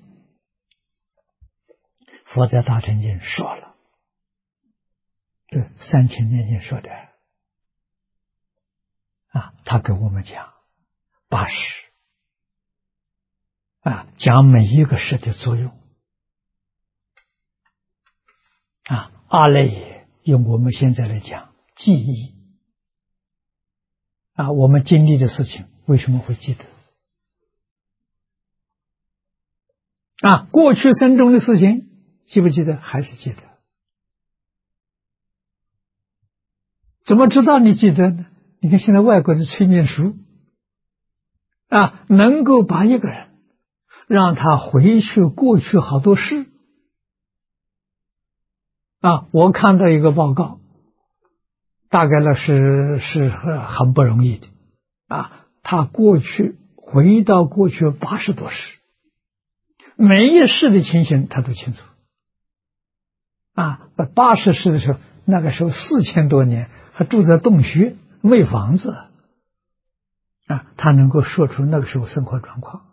佛在大乘经说了，这3000年前说的啊，他给我们讲8识啊，讲每一个识的作用啊，阿赖耶用我们现在来讲记忆啊，我们经历的事情为什么会记得啊？过去生中的事情记不记得？还是记得。怎么知道你记得呢？你看现在外国的催眠术啊，能够把一个人让他回去过去好多事啊。我看到一个报告，大概呢是很不容易的啊。他回到过去80多世，每一世的情形他都清楚啊。80世的时候，那个时候4000多年还住在洞穴，没房子啊，他能够说出那个时候生活状况。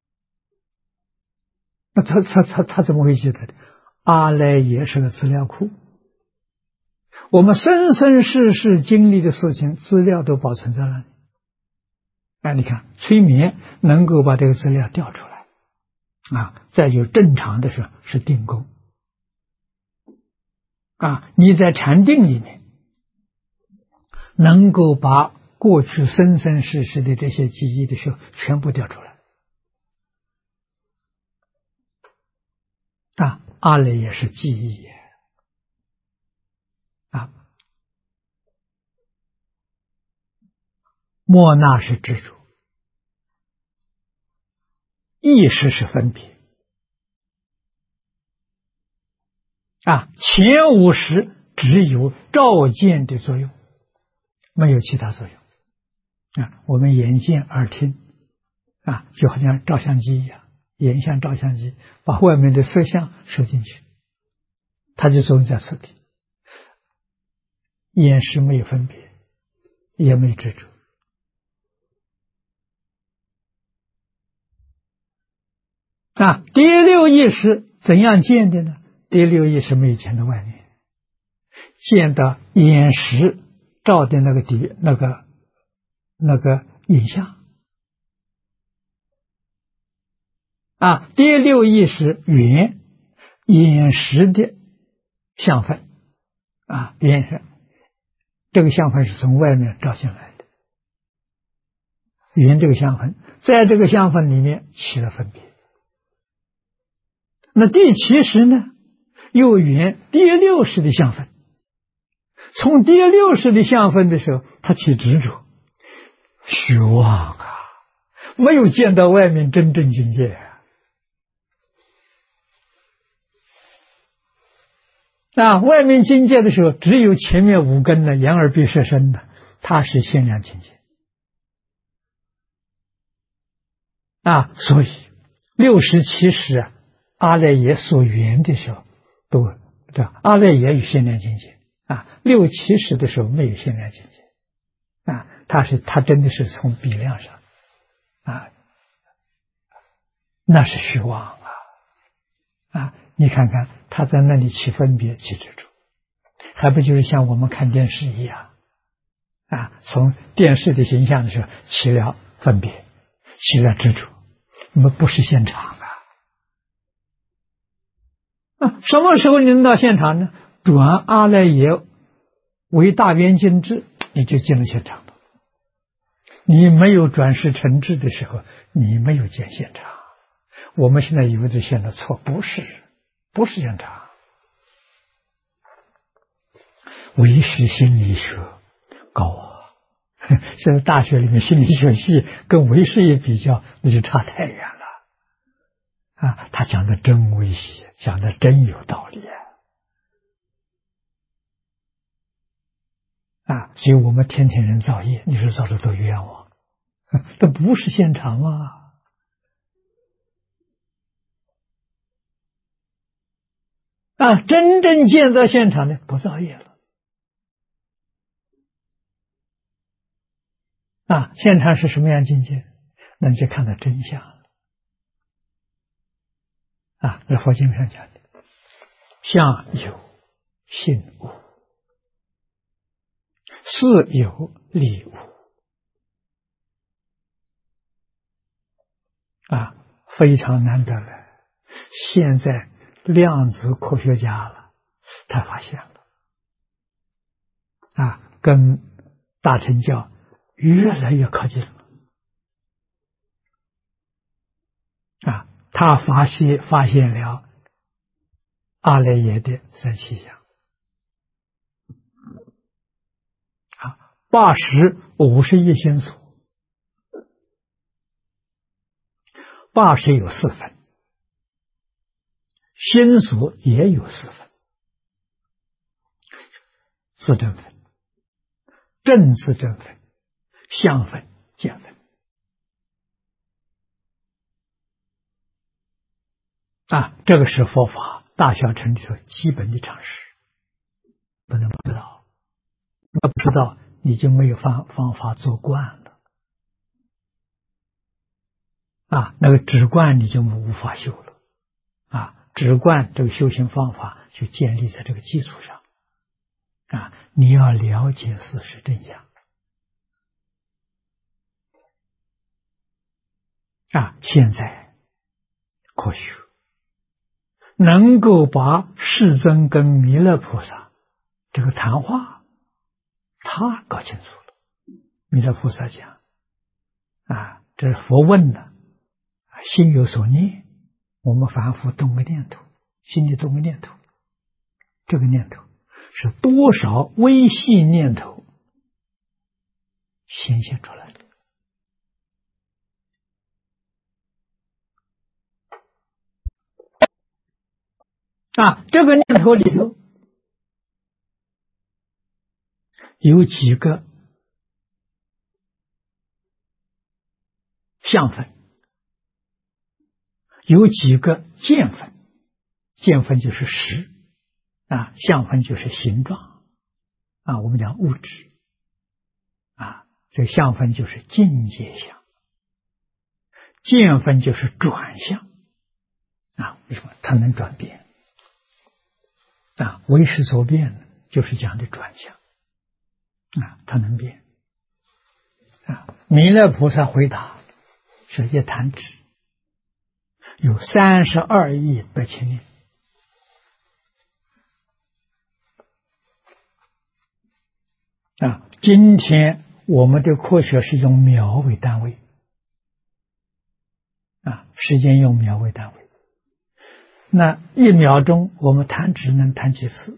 那他怎么会记得的？阿赖耶是个资料库，我们生生世世经历的事情，资料都保存在那里。啊，你看催眠能够把这个资料调出来啊，再有正常的是定功啊，你在禅定里面能够把过去生生世世的这些记忆的时候全部调出来啊，阿赖耶是记忆啊，莫那是执着，意识是分别啊，前5识只有照见的作用，没有其他作用啊。我们眼见耳听啊，就好像照相机一样，眼像照相机，把外面的色相收进去，它就作用在色体。眼识没有分别，也没执着啊。第6意识怎样见的呢？第6意识没有见到外面， 见到眼识照的那个影像啊。第六意识缘眼识的相分啊，眼识这个相分是从外面照进来的，缘这个相分，在这个相分里面起了分别。那第七识呢，又缘第六识的相分，从第六识的相分的时候，他起执着，虚妄啊，没有见到外面真正境界啊！外面境界的时候，只有前面五根的眼耳鼻舌身的，它是限量境界啊。所以六识七识啊，阿赖耶所缘的时候，都对吧？阿赖耶有限量境界啊，六七识的时候没有限量境界啊，它真的是从比量上啊，那是虚妄啊！你看看他在那里起分别起执着，还不就是像我们看电视一样啊？从电视的形象的时候起了分别，起了执着，那么不是现场啊！什么时候你能到现场呢？转阿赖耶为大圆镜智，你就进了现场了。你没有转世成智的时候，你没有见现场。我们现在以为这现在错，不是现场。唯识心理学高啊！现在大学里面心理学系跟唯识一比较，那就差太远了啊！他讲的真微细，讲的真有道理啊！所以我们天天人造业，你说造的多冤枉，这不是现场啊！啊，真正见到现场的不造业了啊！现场是什么样境界？那你就看到真相了啊！在佛经上讲的，相有性无，事有理无啊，非常难得了。现在量子科学家了，他发现了啊，跟大乘教越来越靠近了啊！他发现了阿赖耶的三气相啊，80-51心所，80有4分，心所也有4分，自证分、正自证分、相分、见分啊，这个是佛法大小乘里头基本的常识，不能不知道。不知道你就没有方法做观了啊，那个止观你就无法修了啊，止观这个修行方法就建立在这个基础上啊，你要了解事实真相啊。现在科学能够把世尊跟弥勒菩萨这个谈话他搞清楚了。弥勒菩萨讲啊，这是佛问的，心有所念，我们凡夫动个念头，心里动个念头，这个念头是多少微细念头显现出来的啊，这个念头里头有几个相分，有几个见分，见分就是实啊，相分就是形状啊，我们讲物质啊，这个相分就是境界相，见分就是转向啊，为什么它能转变啊？唯识所变就是讲的转向啊，它能变啊。弥勒菩萨回答是一弹指有32亿8千年啊。今天我们的科学是用秒为单位啊，时间用秒为单位。那1秒钟我们弹指能弹几次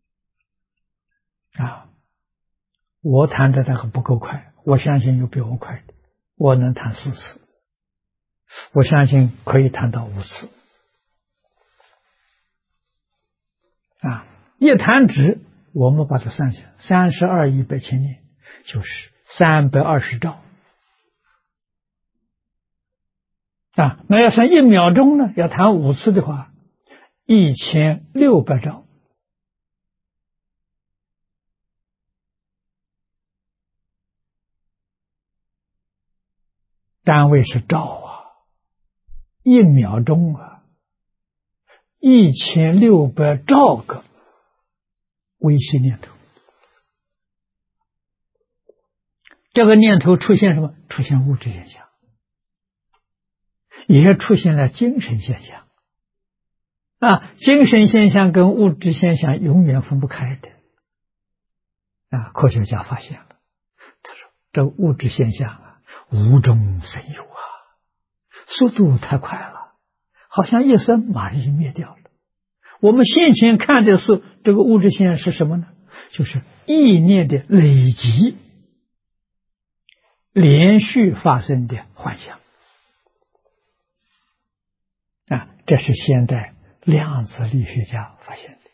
啊？我弹的那个不够快，我相信有比我快的，我能弹4次，我相信可以弹到5次啊。一弹指我们把它算下，32亿8千年就是320兆啊。那要算1秒钟呢，要弹5次的话1600兆。单位是兆啊，1秒钟啊，1600兆个微细念头。这个念头出现什么？出现物质现象，也出现了精神现象啊。精神现象跟物质现象永远分不开的啊。科学家发现了，他说这物质现象啊，无中生有啊，速度太快了，好像一声马上就灭掉了。我们现前看的是这个物质现象是什么呢？就是意念的累积连续发生的幻象啊，这是现代量子力学家发现的，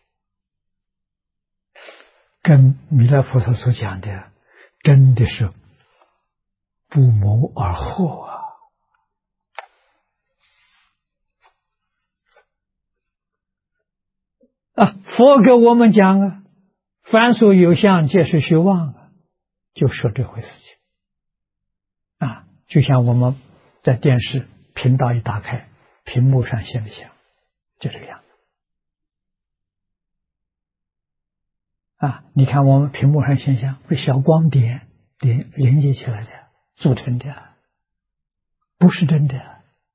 跟弥勒菩萨所讲的真的是不谋而合啊！佛给我们讲啊，凡所有相，皆是虚妄啊，就说这回事情啊。就像我们在电视频道一打开，屏幕上现的相，就这个样子啊。你看我们屏幕上现象是小光点连接起来的组成的，不是真的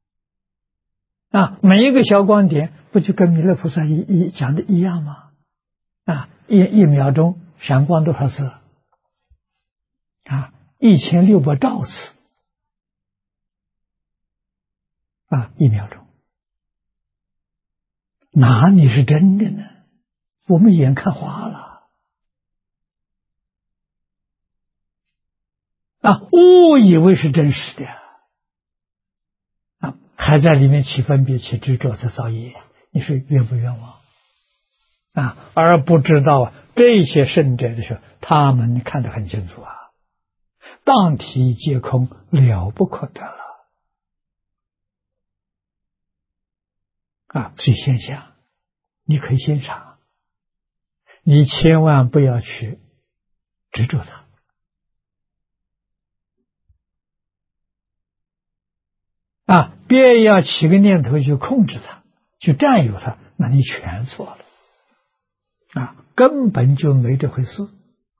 啊。每一个小光点不就跟弥勒菩萨讲的一样吗？啊，一秒钟闪光多少次啊？1600兆次啊，1秒钟，哪里是真的呢？我们眼看花了啊，误以为是真实的啊，还在里面起分别、起执着、在造业，你说冤不冤枉啊？而不知道这些圣者的时候，他们看得很清楚啊，当体皆空，了不可得了啊！所以现象你可以欣赏，你千万不要去执着它啊！别要起个念头去控制它，去占有它，那你全错了啊！根本就没这回事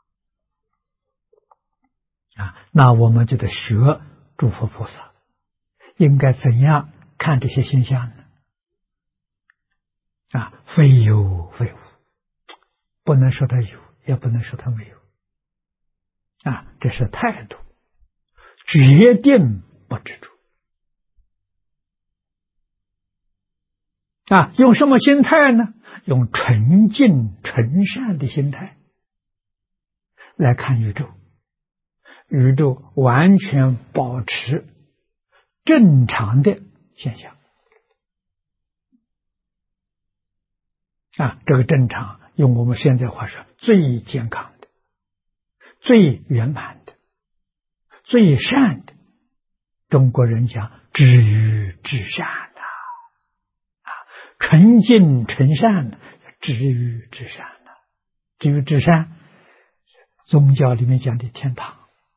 啊！那我们就得学诸佛菩萨，应该怎样看这些现象呢？啊，非有非无，不能说它有，也不能说它没有啊，这是态度，决定不执着啊。用什么心态呢？用纯净纯善的心态来看宇宙，宇宙完全保持正常的现象啊。这个正常用我们现在话说，最健康的、最圆满的、最善的，中国人讲至于至善的啊，纯净纯善的，至于至善的，至于至善，宗教里面讲的天堂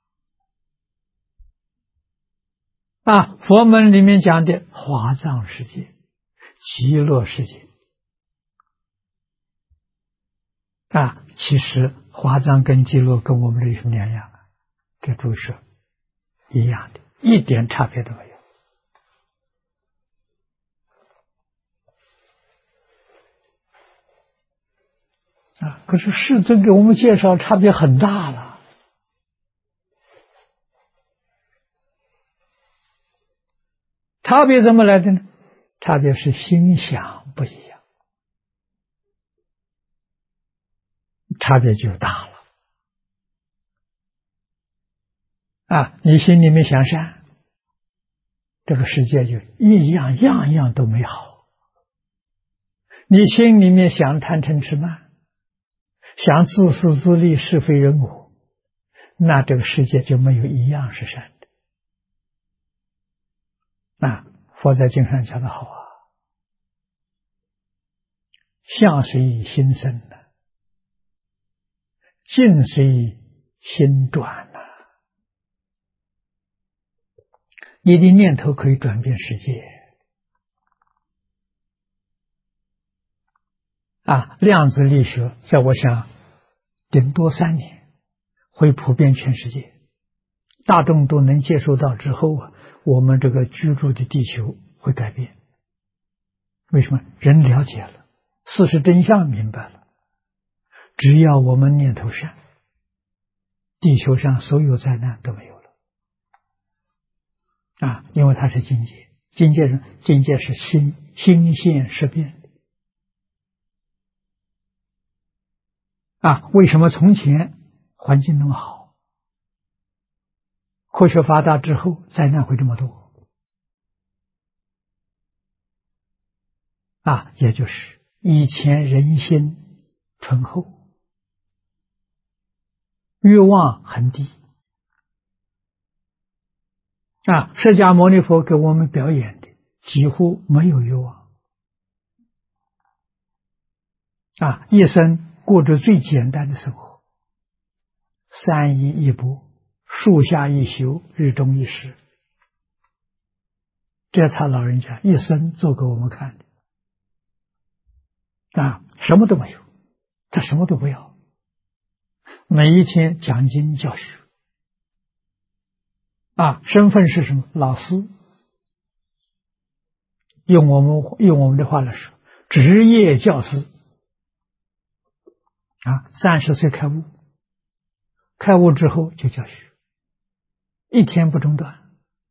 啊，佛门里面讲的华藏世界、极乐世界其实华藏跟记录跟我们这有什么两样？这注释一样的，一点差别都没有。可是世尊给我们介绍差别很大了。差别怎么来的呢？差别是心想不一样，差别就大了。你心里面想善，这个世界就一样样样都美好。你心里面想贪嗔痴慢，想自私自利是非人我，那这个世界就没有一样是善的。佛在经上讲得好相随心生境随心转你的念头可以转变世界量子力学在我想顶多3年会普遍全世界，大众都能接受到之后我们这个居住的地球会改变。为什么？人了解了，事实真相明白了，只要我们念头善，地球上所有灾难都没有了因为它是境界，境界是心现识变为什么从前环境那么好，科学发达之后灾难会这么多也就是以前人心醇厚，欲望很低释迦牟尼佛给我们表演的几乎没有欲望一生过着最简单的生活，3衣1钵，树下一宿，日中一食，这他老人家一生做给我们看的什么都没有，他什么都不要，每一天讲经教学身份是什么？老师，用我们的话来说，职业教师30岁开悟，开悟之后就教学，一天不中断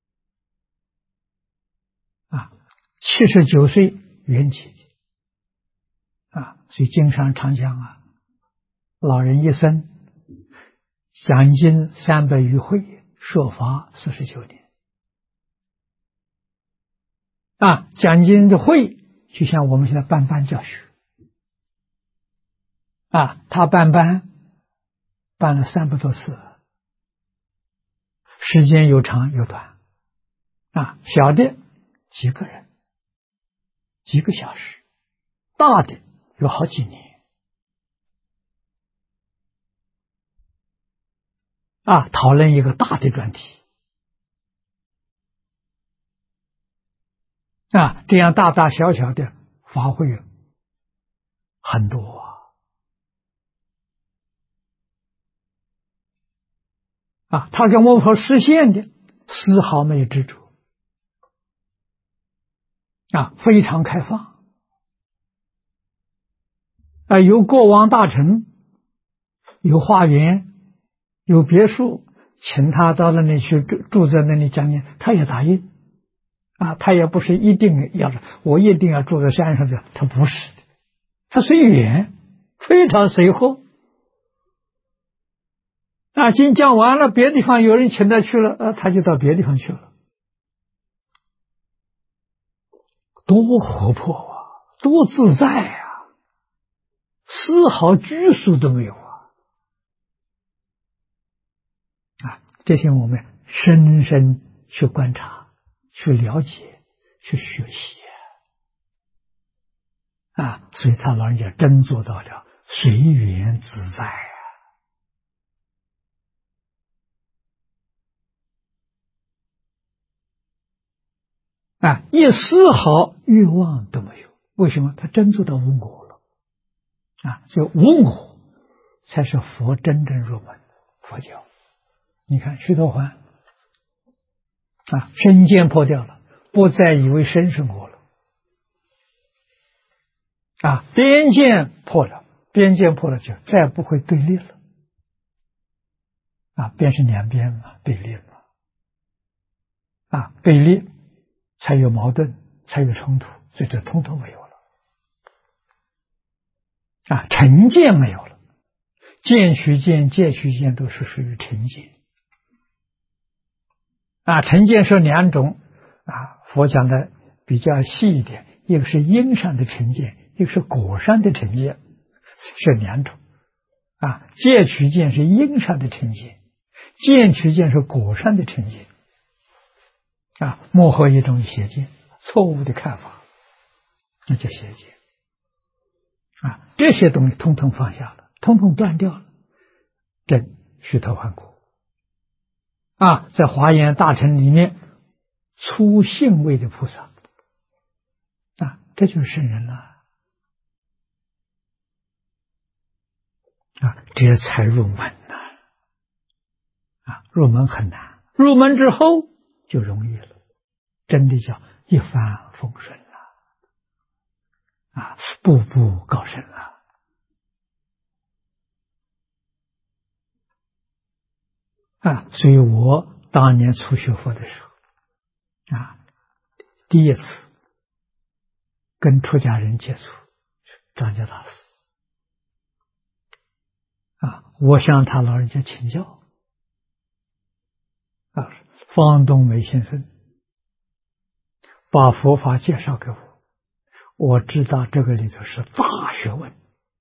79岁圆寂所以经上常讲老人一生讲经300余会，说法49年讲经的会就像我们现在办班教学他办班办了300多次，时间有长有短小的几个人几个小时，大的有好几年讨论一个大的专题这样大大小小的法会很多他跟我们所实现的丝毫没有执着非常开放有国王大臣，有花园，有别墅，请他到那里去住在那里讲演，他也答应他也不是一定要我一定要住在山上的，他不是的，他随缘，非常随和经讲完了，别的地方有人请他去了他就到别的地方去了，多活泼多自在丝毫拘束都没有这些我们深深去观察，去了解，去学习所以他老人家真做到了随缘自在一丝毫欲望都没有。为什么？他真做到无我了就无我， 才是佛真正入门佛教。你看须陀洹身见破掉了，不再以为身是我了。边见破了，边见破了就再不会对立了。边是两边嘛，对立嘛。对立才有矛盾，才有冲突，所以这通通没有了。成见没有了，见取见、戒取见都是属于成见。成见是两种佛讲的比较细一点，一个是因上的成见，一个是果上的成见，是两种。戒取见是因上的成见，见取见是果上的成见。莫合一种邪见，错误的看法，那叫邪见。这些东西通通放下了，通通断掉了，这须陀洹果。在华严大乘里面，初信位的菩萨，这就是圣人了。这才入门呐。入门很难，入门之后就容易了，真的叫一帆风顺了，步步高升了。所以我当年初学佛的时候，第一次跟出家人接触，张家大师，我向他老人家请教，方东梅先生把佛法介绍给我，我知道这个里头是大学问，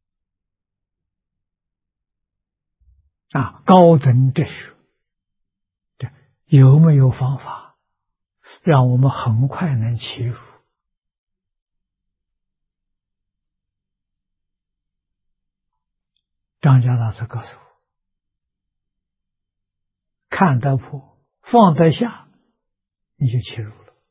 高等哲学。有没有方法让我们很快能切入？张家老师告诉我，看得破，放得下，你就切入了。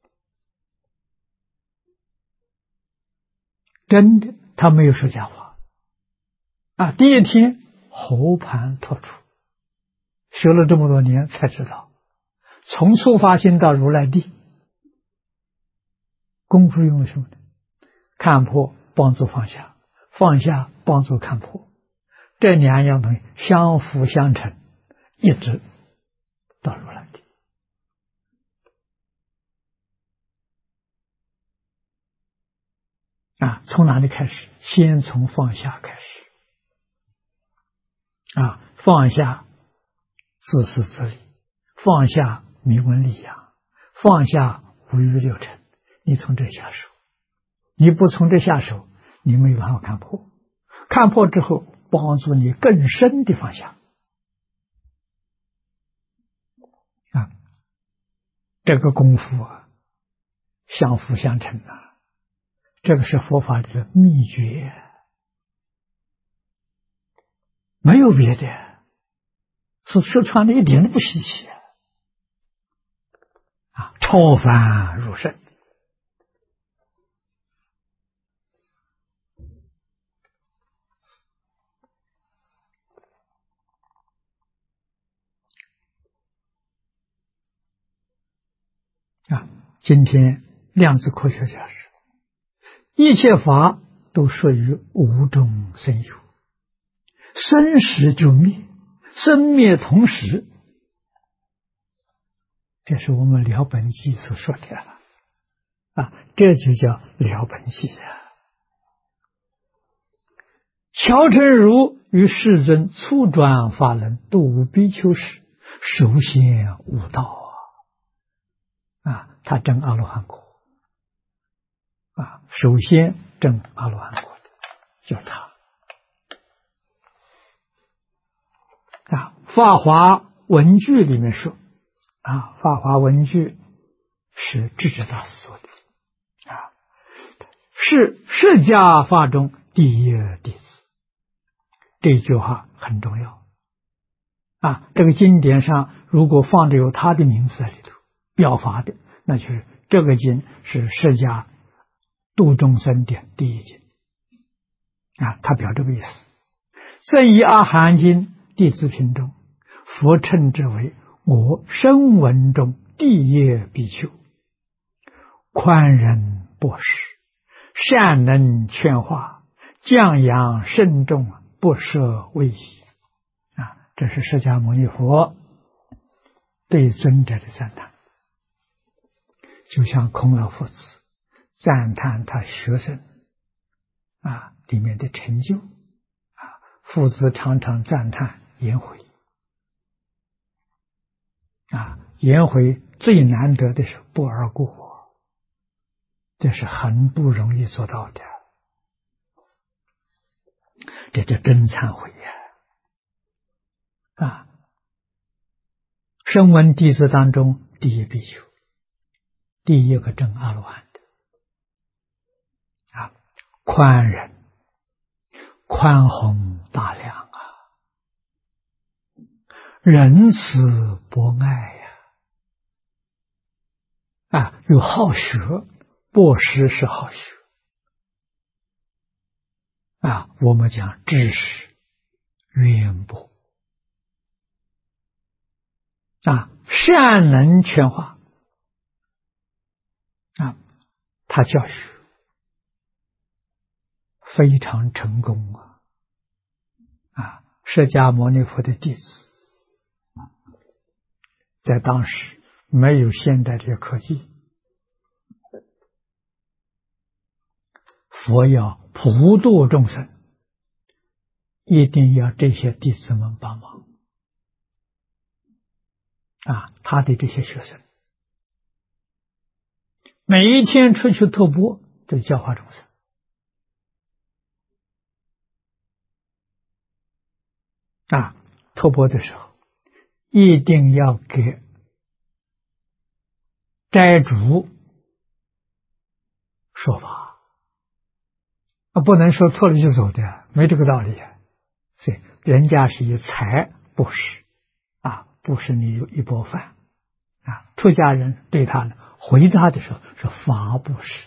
真的，他没有说假话。第一天和盘托出，学了这么多年才知道，从初发心到如来地，功夫用什么呢？看破帮助放下，放下帮助看破，这两样东西相辅相成，一直到如来地。从哪里开始？先从放下开始。放下自私自利，放下名闻利养，放下五欲六尘，你从这下手。你不从这下手，你没有办法看破。看破之后，帮助你更深的放下。这个功夫相辅相成这个是佛法里的秘诀，没有别的，所说穿的一点都不稀奇超凡入圣。今天量子科学家是一切法都属于无中生有，生时就灭，生灭同时，这是我们了本纪所说的这就叫了本纪乔成儒与世尊初转法轮度比丘时，首先悟道他证阿罗汉果首先证阿罗汉果的就是他法华文句里面说法华文句是智者大师做的是释迦法中第一弟子。这句话很重要这个经典上如果放着有他的名字在里头表法的，那就是这个经是释迦度众生的第一经他表这个意思。 这一阿含经弟子品中，佛称之为我声闻中第一比丘，宽仁博识，善能劝化，降养慎重，不设威胁。这是释迦牟尼佛对尊者的赞叹。就像孔老夫子赞叹他学生里面的成就父子常常赞叹颜回颜回最难得的是不贰过我，这是很不容易做到的，这叫真忏悔声闻弟子当中第一比丘，第一个证阿罗汉的宽仁宽宏大量仁慈博爱有好学，博识是好学我们讲知识渊博善能劝化他教学非常成功释迦牟尼佛的弟子在当时没有现代这些科技，佛要普度众生，一定要这些弟子们帮忙他的这些学生每一天出去托钵，就教化众生托钵的时候一定要给斋主说法不能说托了就走的，没这个道理所以人家是以财布施布施你有一钵饭出家人对他呢回答的时候是法布施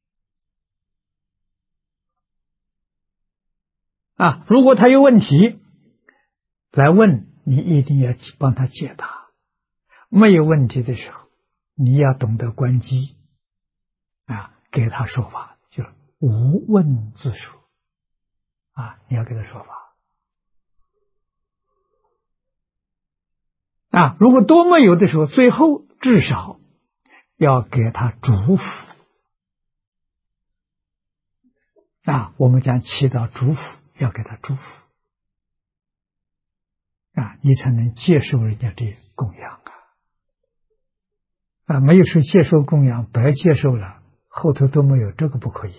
如果他有问题来问你，一定要帮他解答，没有问题的时候你要懂得关机给他说法，就无问自说你要给他说法如果都没有的时候，最后至少要给他祝福我们讲祈祷祝福，要给他祝福你才能接受人家这供养没有说接受供养白接受了，后头都没有，这个不可以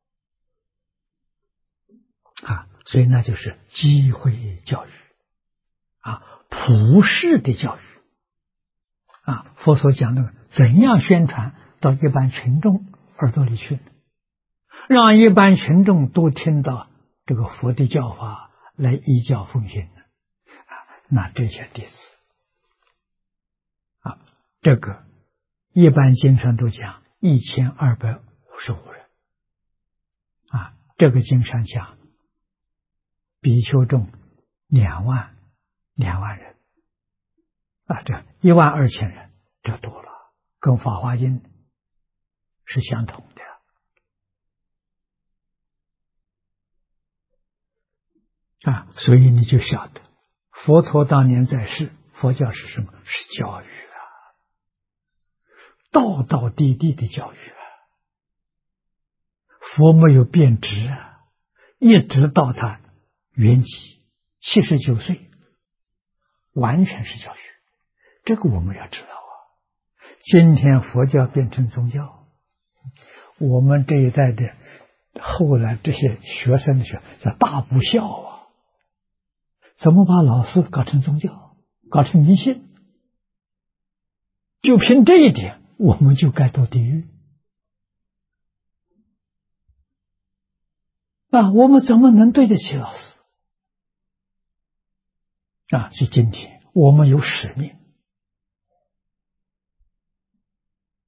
所以那就是机会教育普世的教育佛所讲的怎样宣传到一般群众耳朵里去，让一般群众都听到这个佛的教法来依教奉行那这些弟子这个一般经上都讲1255人这个经上讲比丘众2万人这12000人，这多了，跟法华经是相同的所以你就晓得佛陀当年在世，佛教是什么？是教育道道地地的教育佛没有变质一直到他圆寂79岁，完全是教育。这个我们要知道今天佛教变成宗教，我们这一代的后来这些学生的叫大不孝怎么把老师搞成宗教，搞成迷信？就凭这一点，我们就该堕地狱我们怎么能对得起老师所以今天我们有使命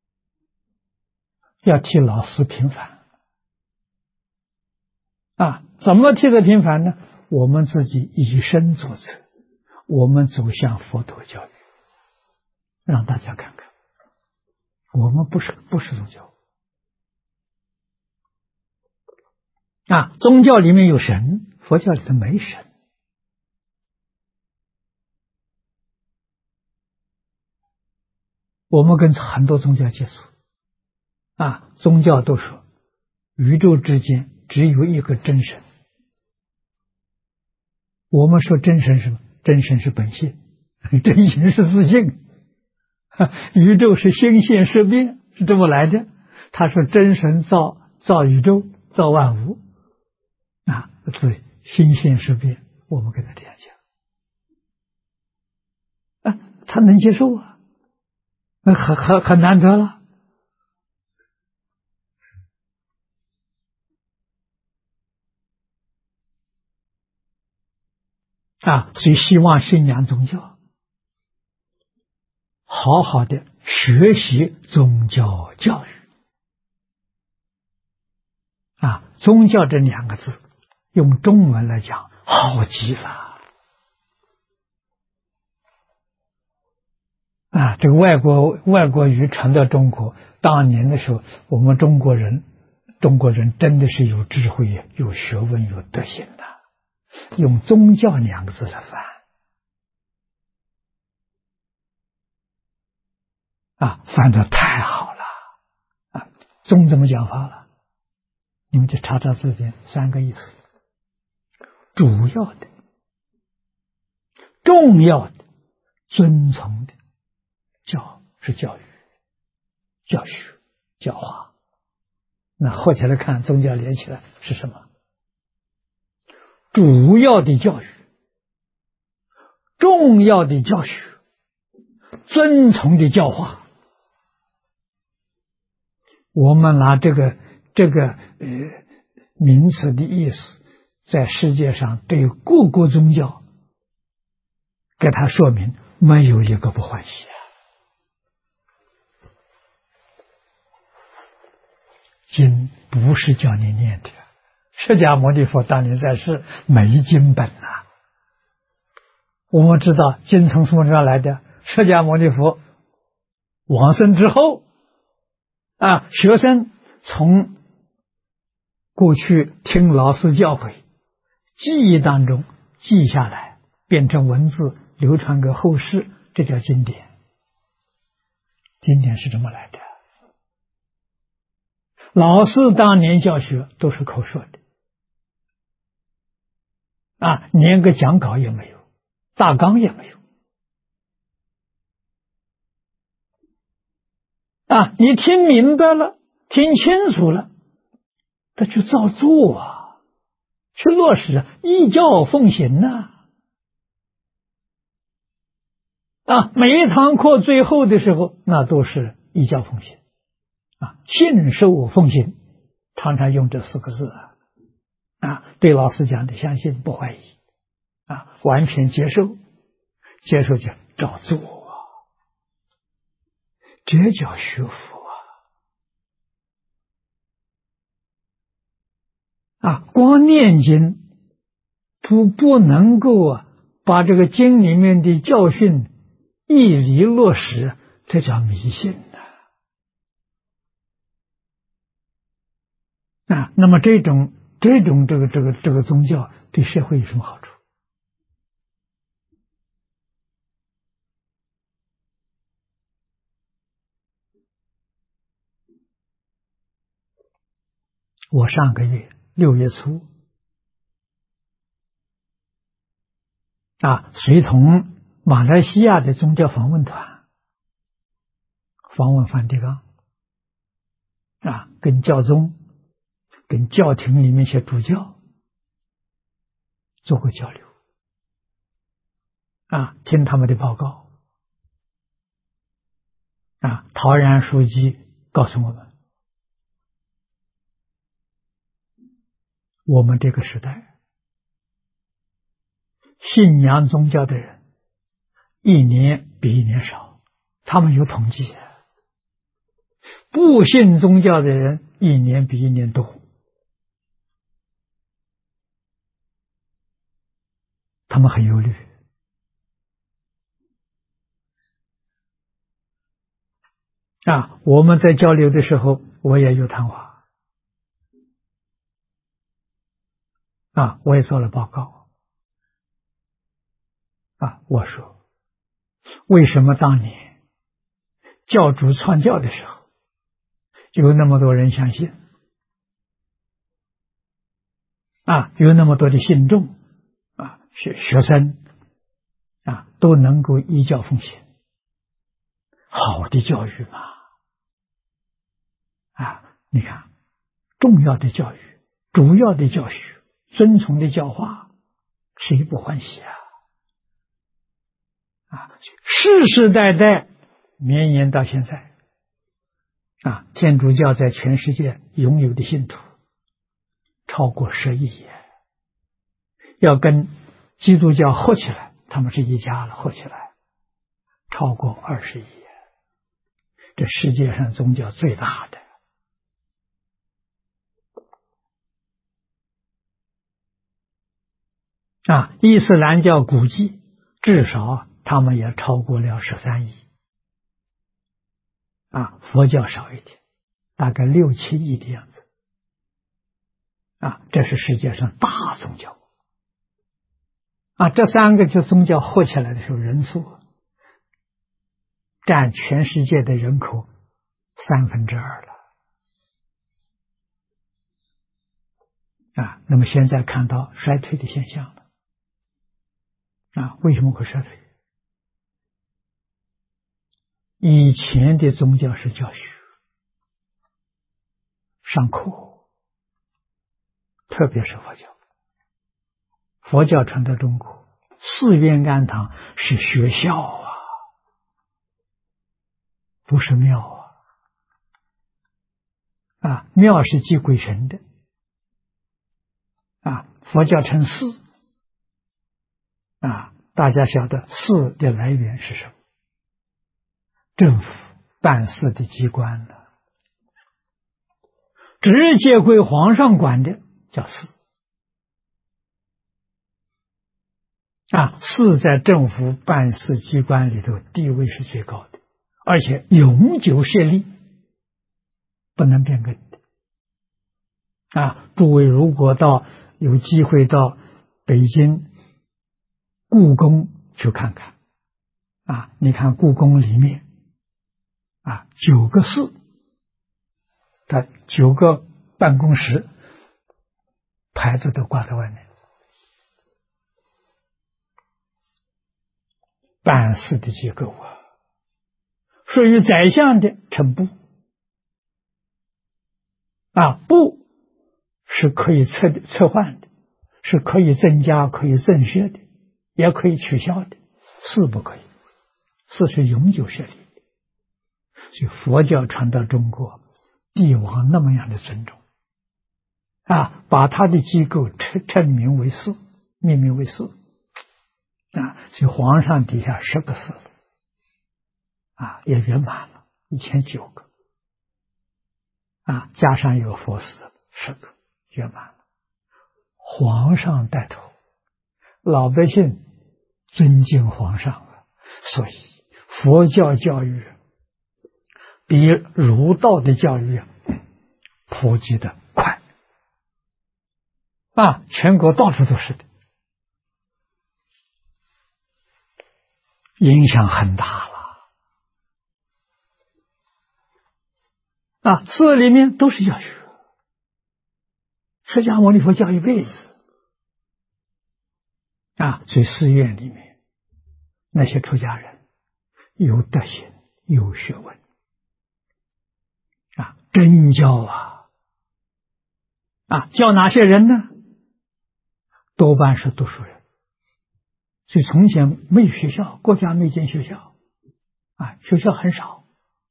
要替老师平反怎么替他平反呢？我们自己以身作则，我们走向佛陀教育，让大家看看，我们不是宗教啊，宗教里面有神，佛教里头没神。我们跟很多宗教接触啊，宗教都说宇宙之间只有一个真神。我们说真神是什么？真神是本性，真心是自性，宇宙是心现识变，是这么来的。他说真神造宇宙，造万物啊，所以心现识变。我们跟他这样讲啊，他能接受啊，那很难得了。啊，所以希望信仰宗教，好好的学习宗教教育。啊，宗教这两个字，用中文来讲，好极了。啊，这个外国语传到中国，当年的时候，我们中国人真的是有智慧、有学问、有德行的。用宗教两个字来翻啊，翻得太好了啊！宗怎么讲法了？你们就查查字典，三个意思：主要的、重要的、遵从的。教是教育、教学、教化。那合起来看，宗教连起来是什么？主要的教育、重要的教学、遵从的教化。我们拿这个名词的意思，在世界上对各个宗教给他说明，没有一个不欢喜啊。经不是叫你念的，释迦牟尼佛当年在世没经本啊。我们知道经从什么地方来的？释迦牟尼佛往生之后啊，学生从过去听老师教诲，记忆当中记下来，变成文字，流传给后世，这叫经典。经典是这么来的。老师当年教学都是口说的啊，连个讲稿也没有，大纲也没有啊。你听明白了，听清楚了，他去照做啊，去落实，依教奉行啊，每一堂课最后的时候，那都是依教奉行啊，信受奉行，常常用这四个字啊，对老师讲的相信不怀疑啊，完全接受就照做啊，这叫学佛啊！光念经不能够把这个经里面的教训一理落实，这叫迷信啊！那么这种这个宗教对社会有什么好处？我上个月6月初啊，随同马来西亚的宗教访问团访问梵蒂冈啊，跟教宗、跟教廷里面一些主教做过交流啊，听他们的报告啊，陶然书记告诉我们，我们这个时代信仰宗教的人一年比一年少，他们有统计，不信宗教的人一年比一年多他们很忧虑。我们在交流的时候，我也有谈话，我也做了报告。我说，为什么当年教主创教的时候，有那么多人相信，有那么多的信众，学生，都能够依教奉行，好的教育嘛。你看，重要的教育，主要的教学，遵从的教化，谁不欢喜世世代代绵延到现在，天主教在全世界拥有的信徒超过10亿，要跟基督教合起来，他们是一家了，合起来超过20亿，这世界上宗教最大的。伊斯兰教估计至少他们也超过了13亿，佛教少一点，大概6、7亿的样子。这是世界上大宗教。这3个宗教合起来的时候，人数占全世界的人口2/3了。那么现在看到衰退的现象了。为什么会衰退？以前的宗教是教学、上课，特别是佛教。佛教传到中国，寺院庵堂是学校不是庙庙是祭鬼神的佛教称寺大家晓得寺的来源是什么？政府办事的机关直接归皇上管的叫寺寺在政府办事机关里头地位是最高的，而且永久设立，不能变更的诸位如果有机会到北京故宫去看看你看故宫里面9个寺，它9个办公室，牌子都挂在外面，办事的机构属于宰相的称部部是可以撤换的，是可以增加可以增削的，也可以取消的，寺不可以，寺是永久设立的。所以佛教传到中国，帝王那么样的尊重把他的机构称名为寺，命名为寺所以皇上底下10个寺也圆满了，1009个加上有佛寺10个圆满了。皇上带头，老百姓尊敬皇上所以佛教教育比儒道的教育普及的快全国到处都是的，影响很大了寺里面都是教学，释迦牟尼佛教一辈子所以寺院里面那些出家人有德行有学问真教教哪些人呢？多半是读书人。所以从前没有学校，国家没建学校学校很少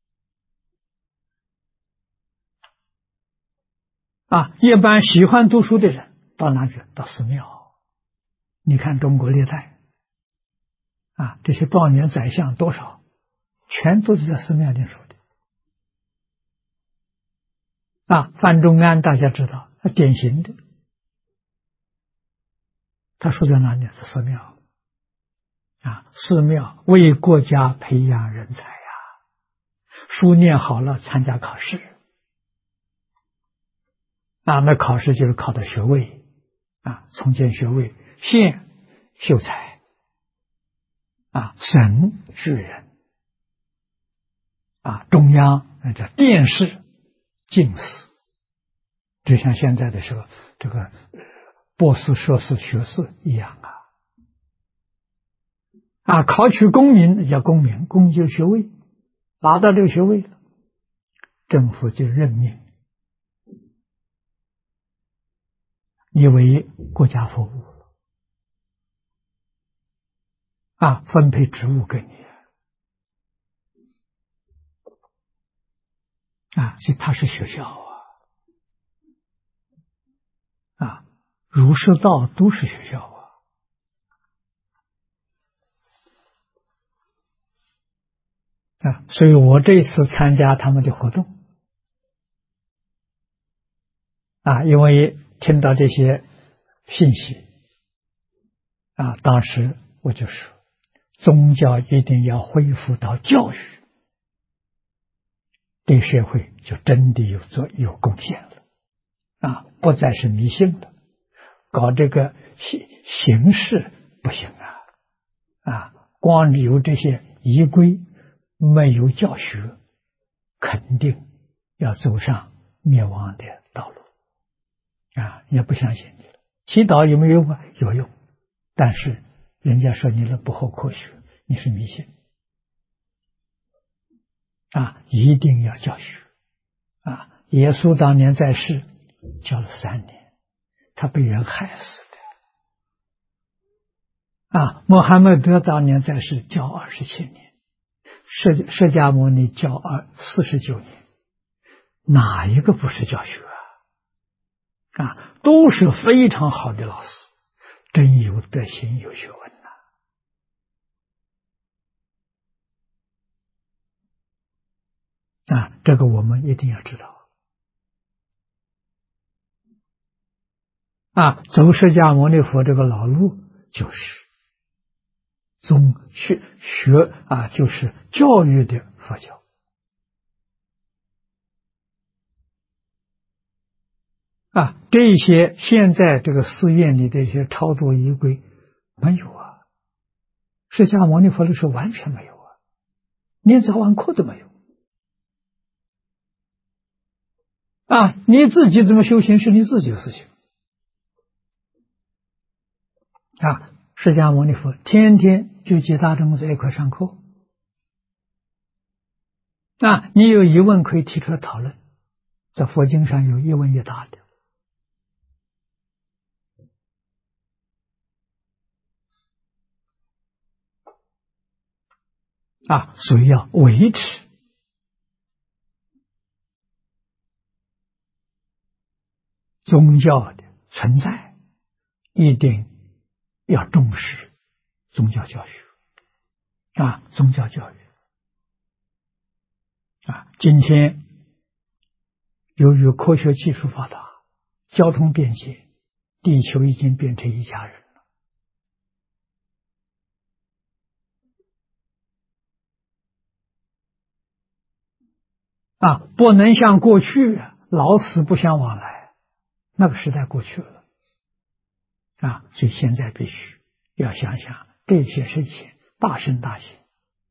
一般喜欢读书的人到哪去？到寺庙。你看中国历代这些状元宰相多少，全都是在寺庙念书的范仲淹大家知道，他典型的，他说在哪里？是寺庙寺庙为国家培养人才书念好了参加考试那考试就是考的学位从建学位，县秀才省举人中央那叫殿试进士，就像现在的时候这个博士、硕士、学士一样考取功名叫功名，功就是学位，拿到这个学位了，政府就任命你为国家服务分配职务给你所以它是学校儒释道都是学校所以我这次参加他们的活动因为听到这些信息当时我就说，宗教一定要恢复到教育，对社会就真的有贡献了不再是迷信了，搞这个形式不行光有这些仪规，没有教学，肯定要走上灭亡的道路也不相信你了。祈祷有没有用有用，但是人家说你了不合科学，你是迷信一定要教学耶稣当年在世教了3年，他被人害死的穆罕默德当年在世教27年，释迦牟尼教49年，哪一个不是教学都是非常好的老师，真有德行有学问这个我们一定要知道走释迦牟尼佛这个老路，就是就是教育的佛教这些现在这个寺院里的一些超度仪规没有释迦牟尼佛的时候完全没有连早晚课都没有你自己怎么修行是你自己的事情释迦牟尼佛天天就接大众在一块上课你有疑问可以提出来讨论，在佛经上有一问一答的所以要维持宗教的存在，一定要重视宗教教育宗教教育今天由于科学技术发达，交通便捷，地球已经变成一家人不能像过去老死不相往来，那个时代过去了所以现在必须要想想这些事情，大圣大贤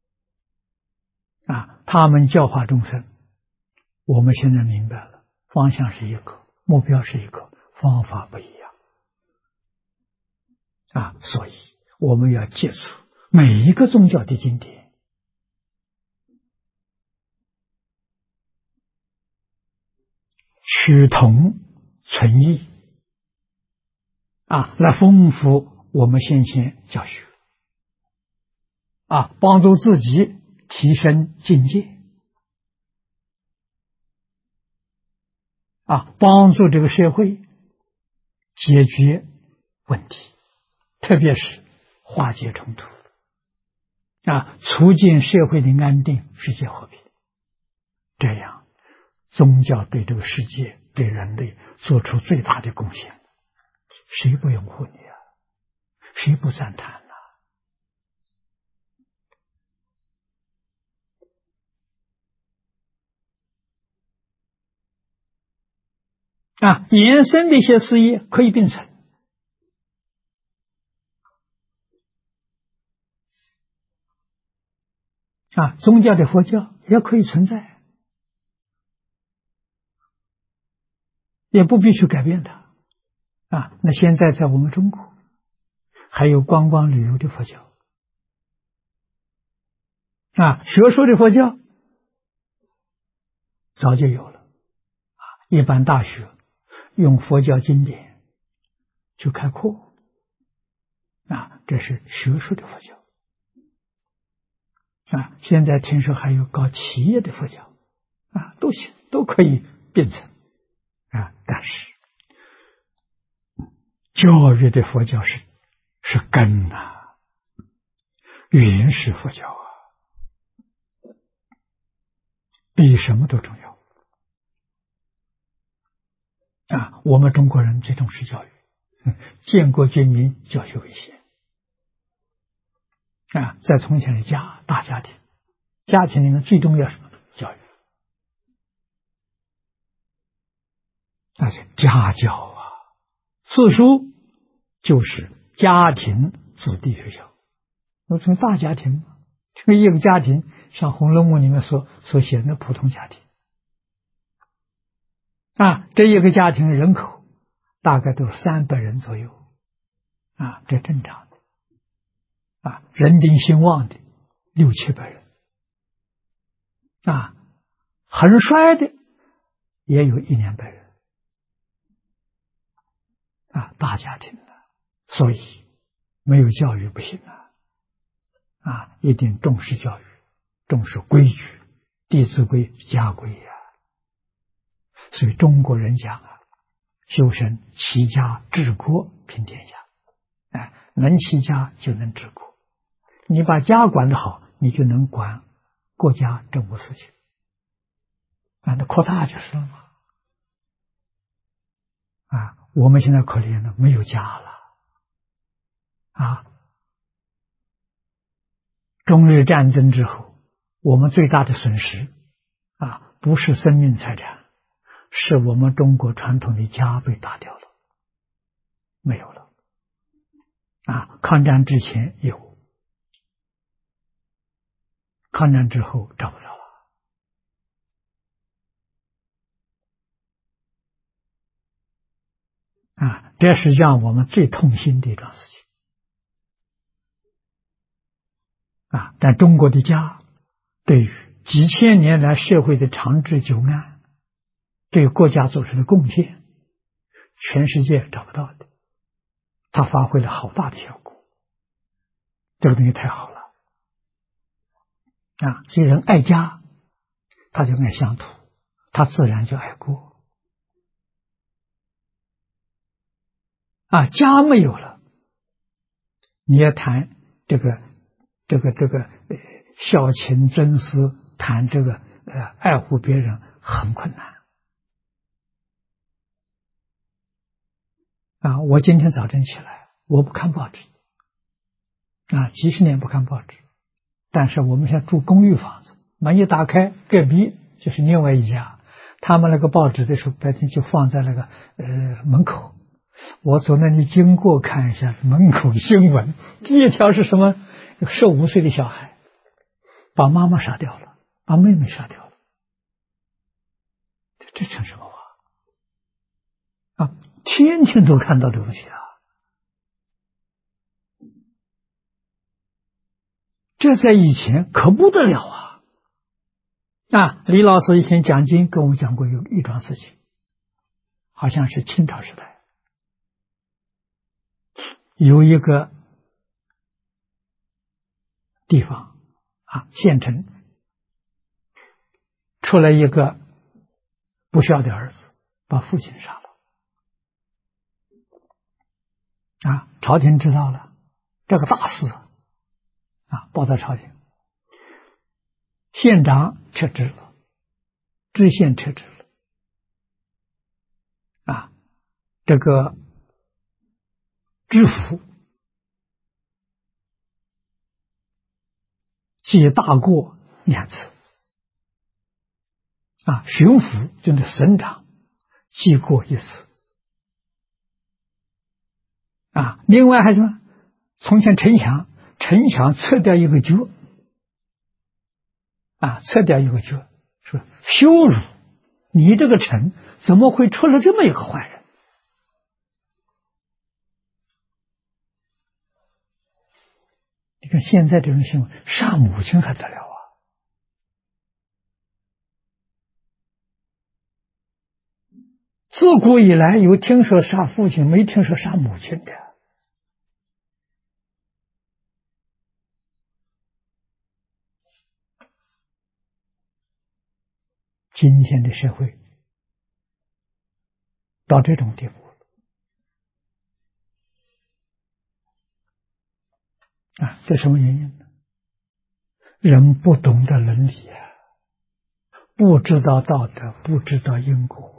他们教化众生，我们现在明白了，方向是一个，目标是一个，方法不一样所以我们要接触每一个宗教的经典趋同存异来丰富我们先前教学帮助自己提升境界帮助这个社会解决问题，特别是化解冲突促进社会的安定，世界和平，这样宗教对这个世界对人类做出最大的贡献，谁不拥护你谁不赞叹延伸的一些事业可以并存宗教的佛教也可以存在，也不必须改变它那现在在我们中国还有观光旅游的佛教学术的佛教早就有了一般大学用佛教经典去开课这是学术的佛教现在听说还有搞企业的佛教都行，都可以变成但是教育的佛教是根原始佛教比什么都重要我们中国人最重视教育，建国军民教学为先在从前的大家庭，家庭里面最重要什么？教育家教四书就是家庭子弟学校。我从大家庭，这个一个家庭像《红楼梦》里面所写的普通家庭这一个家庭人口大概都是300人左右这正常的人丁兴旺的600-700人很衰的也有100-200人大家庭所以没有教育不行一定重视教育，重视规矩，《弟子规》家规所以中国人讲修身齐家治国平天下能齐家就能治国，你把家管得好，你就能管国家政务事情那扩大就是了嘛我们现在可怜了，没有家了中日战争之后，我们最大的损失不是生命财产，是我们中国传统的家被打掉了，没有了抗战之前有，抗战之后找不着了这是让我们最痛心的一桩事情但中国的家对于几千年来社会的长治久安，对国家做出的贡献，全世界找不到的，它发挥了好大的效果，这个东西太好了所以人爱家，他就爱乡土，他自然就爱国家没有了，你要谈这个孝亲尊师，谈这个爱护别人很困难我今天早晨起来，我不看报纸几十年不看报纸，但是我们现在住公寓房子，门一打开，隔壁就是另外一家，他们那个报纸的时候白天就放在那个门口，我从那里经过看一下门口新闻，第一条是什么？15岁的小孩把妈妈杀掉了，把妹妹杀掉了，这成什么话天天都看到这东西这在以前可不得了李老师以前讲经跟我讲过有一桩事情，好像是清朝时代，有一个地方县城出来一个不孝的儿子，把父亲杀了朝廷知道了这个大事报到朝廷，县长撤职了，知县撤职了这个知府记大过2次巡抚就是省长记过一次。另外还什么？从前城墙撤掉一个角，撤掉一个角，说羞辱你这个城怎么会出了这么一个坏人？你看现在这种新闻，杀母亲还得了啊！自古以来有听说杀父亲，没听说杀母亲的。今天的社会到这种地步了，这什么原因呢？人不懂得伦理不知道道德，不知道因果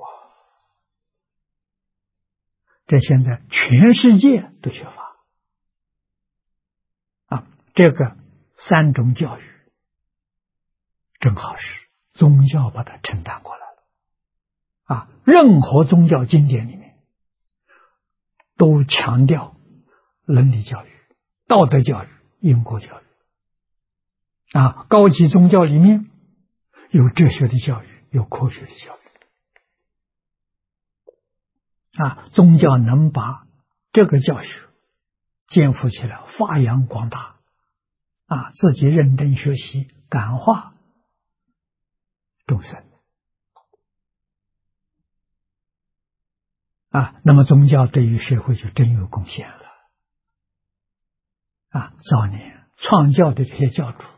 这现在全世界都缺乏这个3种教育正好是宗教把它承担过来了任何宗教经典里面都强调伦理教育、道德教育、因果教育高级宗教里面有哲学的教育，有科学的教育宗教能把这个教学肩负起来，发扬光大自己认真学习，感化众生那么宗教对于社会就真有贡献了早年创教的这些教主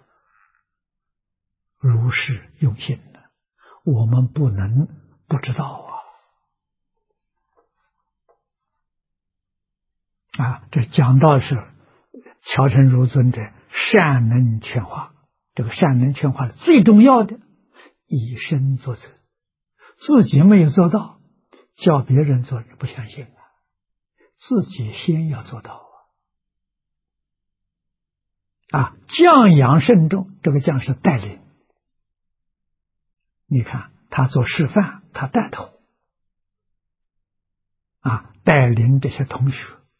如是用心的，我们不能不知道这讲到是乔成儒尊的善能劝化，这个善能劝化的最重要的以身作则，自己没有做到，叫别人做你不相信自己先要做到降养圣众，这个降是带领，你看他做示范，他带头带领这些同学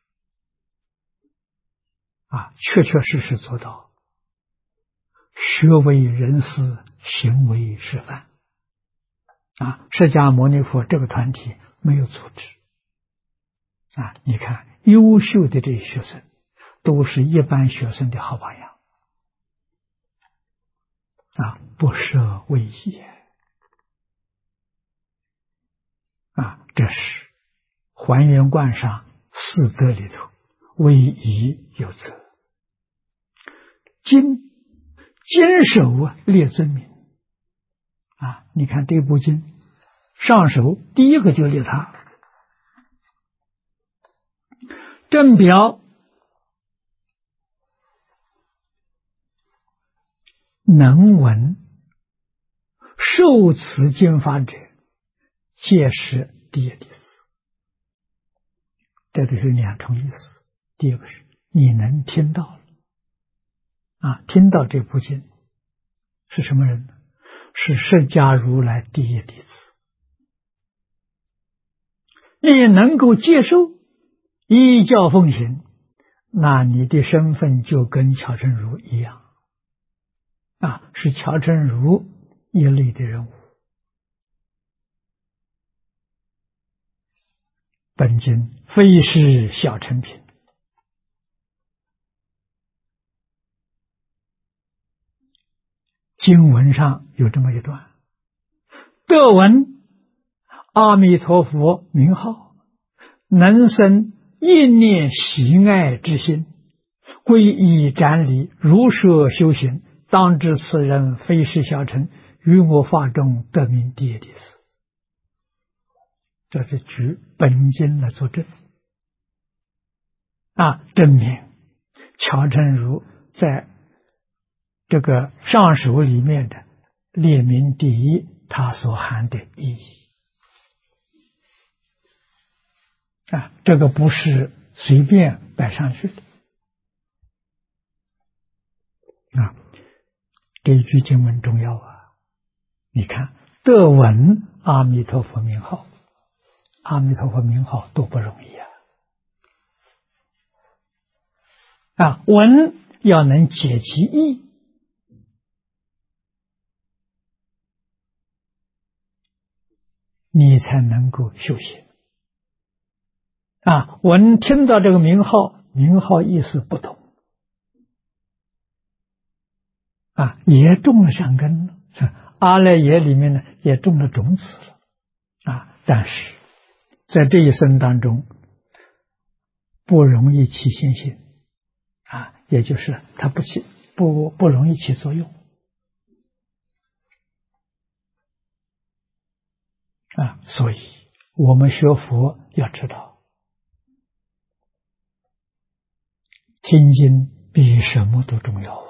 确确实实做到学为人师，行为示范释迦牟尼佛这个团体没有组织你看优秀的这些学生都是一般学生的好榜样不设为也这是还原观上4德里头为宜有则，经首列尊名你看这部经上首第一个就列他，正表能闻受此经法者，皆是第一弟子。这就是2重意思。第一个是你能听到了听到这部经是什么人呢？是释迦如来第一弟子。你能够接受，依教奉行，那你的身份就跟乔成儒一样是乔成儒一类的人物。本经非是小成品，经文上有这么一段：得闻阿弥陀佛名号，能生一念喜爱之心，皈依瞻礼，如舍修行，当知此人非是小乘，于我法中得名第一弟子。这是举本经来作证证明乔成儒在这个上首里面的列名第一，它所含的意义这个不是随便摆上去的这一句经文重要你看得闻阿弥陀佛名号阿弥陀佛名号多不容易闻要能解其意，你才能够修行闻听到这个名号，名号意思不同也种了善根了，阿赖耶里面呢也种了种子了但是在这一生当中不容易起信心也就是它不容易起作用所以我们学佛要知道，听经比什么都重要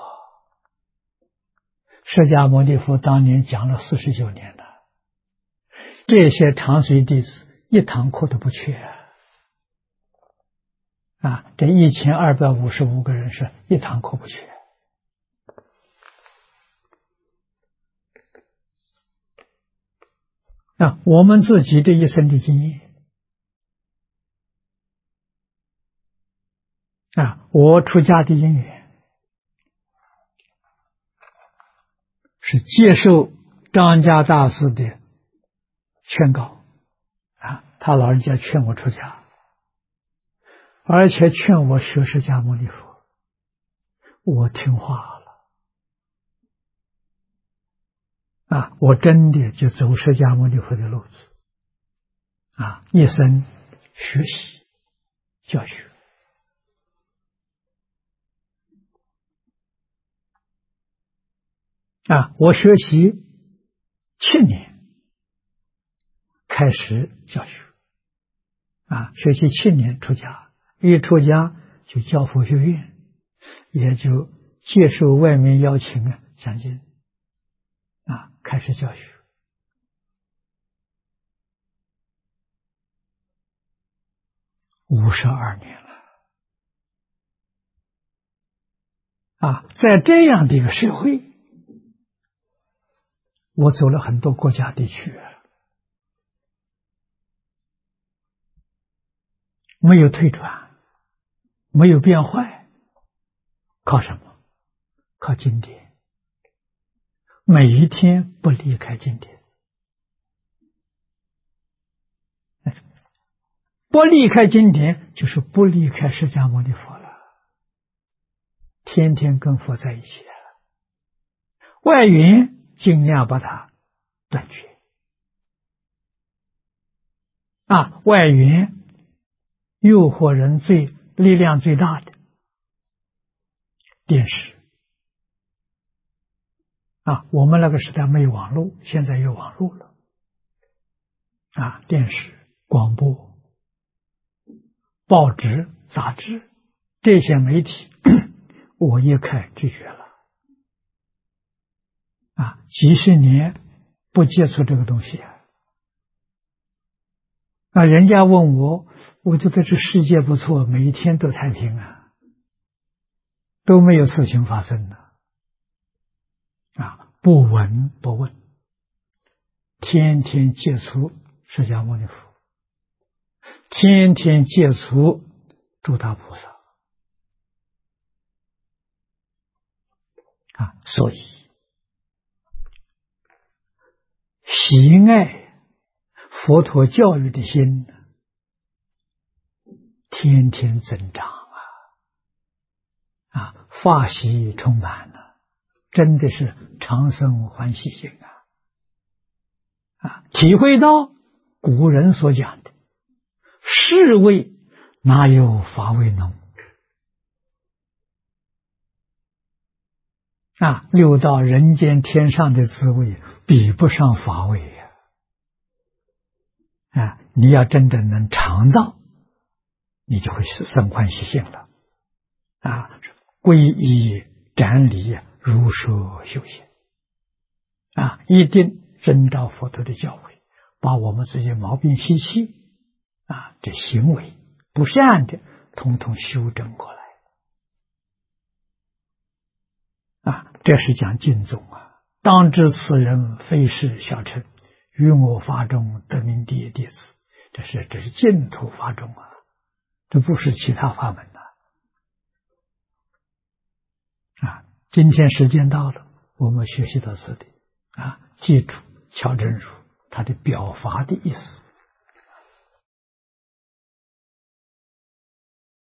释迦牟尼佛当年讲了49年了，这些长随弟子一堂课都不缺这1255个人是一堂课不缺我们自己这一生的经验我出家的因缘是接受张家大师的劝告他老人家劝我出家，而且劝我学释迦牟尼佛，我听话了我真的就走释迦牟尼佛的路子一生学习教学我学习7年开始教学学习7年出家，一出家就教佛学院，也就接受外面邀请讲经开始教学52年了在这样的一个社会，我走了很多国家地区没有退转，没有变坏，靠什么？靠经典，每一天不离开经典，不离开经典就是不离开释迦牟尼佛了，天天跟佛在一起外缘尽量把它断绝外缘诱惑人力量最大的电视我们那个时代没有网络，现在有网络了电视、广播、报纸、杂志这些媒体我一概拒绝了几十年不接触这个东西人家问我觉得这世界不错，每一天都太平都没有事情发生不闻不问，天天接触释迦牟尼佛，天天接触诸大菩萨所以喜爱佛陀教育的心天天增长法喜充满了，真的是常生欢喜心体会到古人所讲的世味哪有法味浓六道人间天上的滋味比不上法味你要真的能尝到，你就会生欢喜心了皈依瞻礼如说修行一定遵照佛陀的教诲，把我们自己毛病习气这行为不善的统统修正过来这是讲经宗当知此人非是小乘，于我法中得名第一弟子， 这是净土法种啊，这不是其他法门的啊。今天时间到了，我们学习到此地啊，记住乔真如他的表法的意思。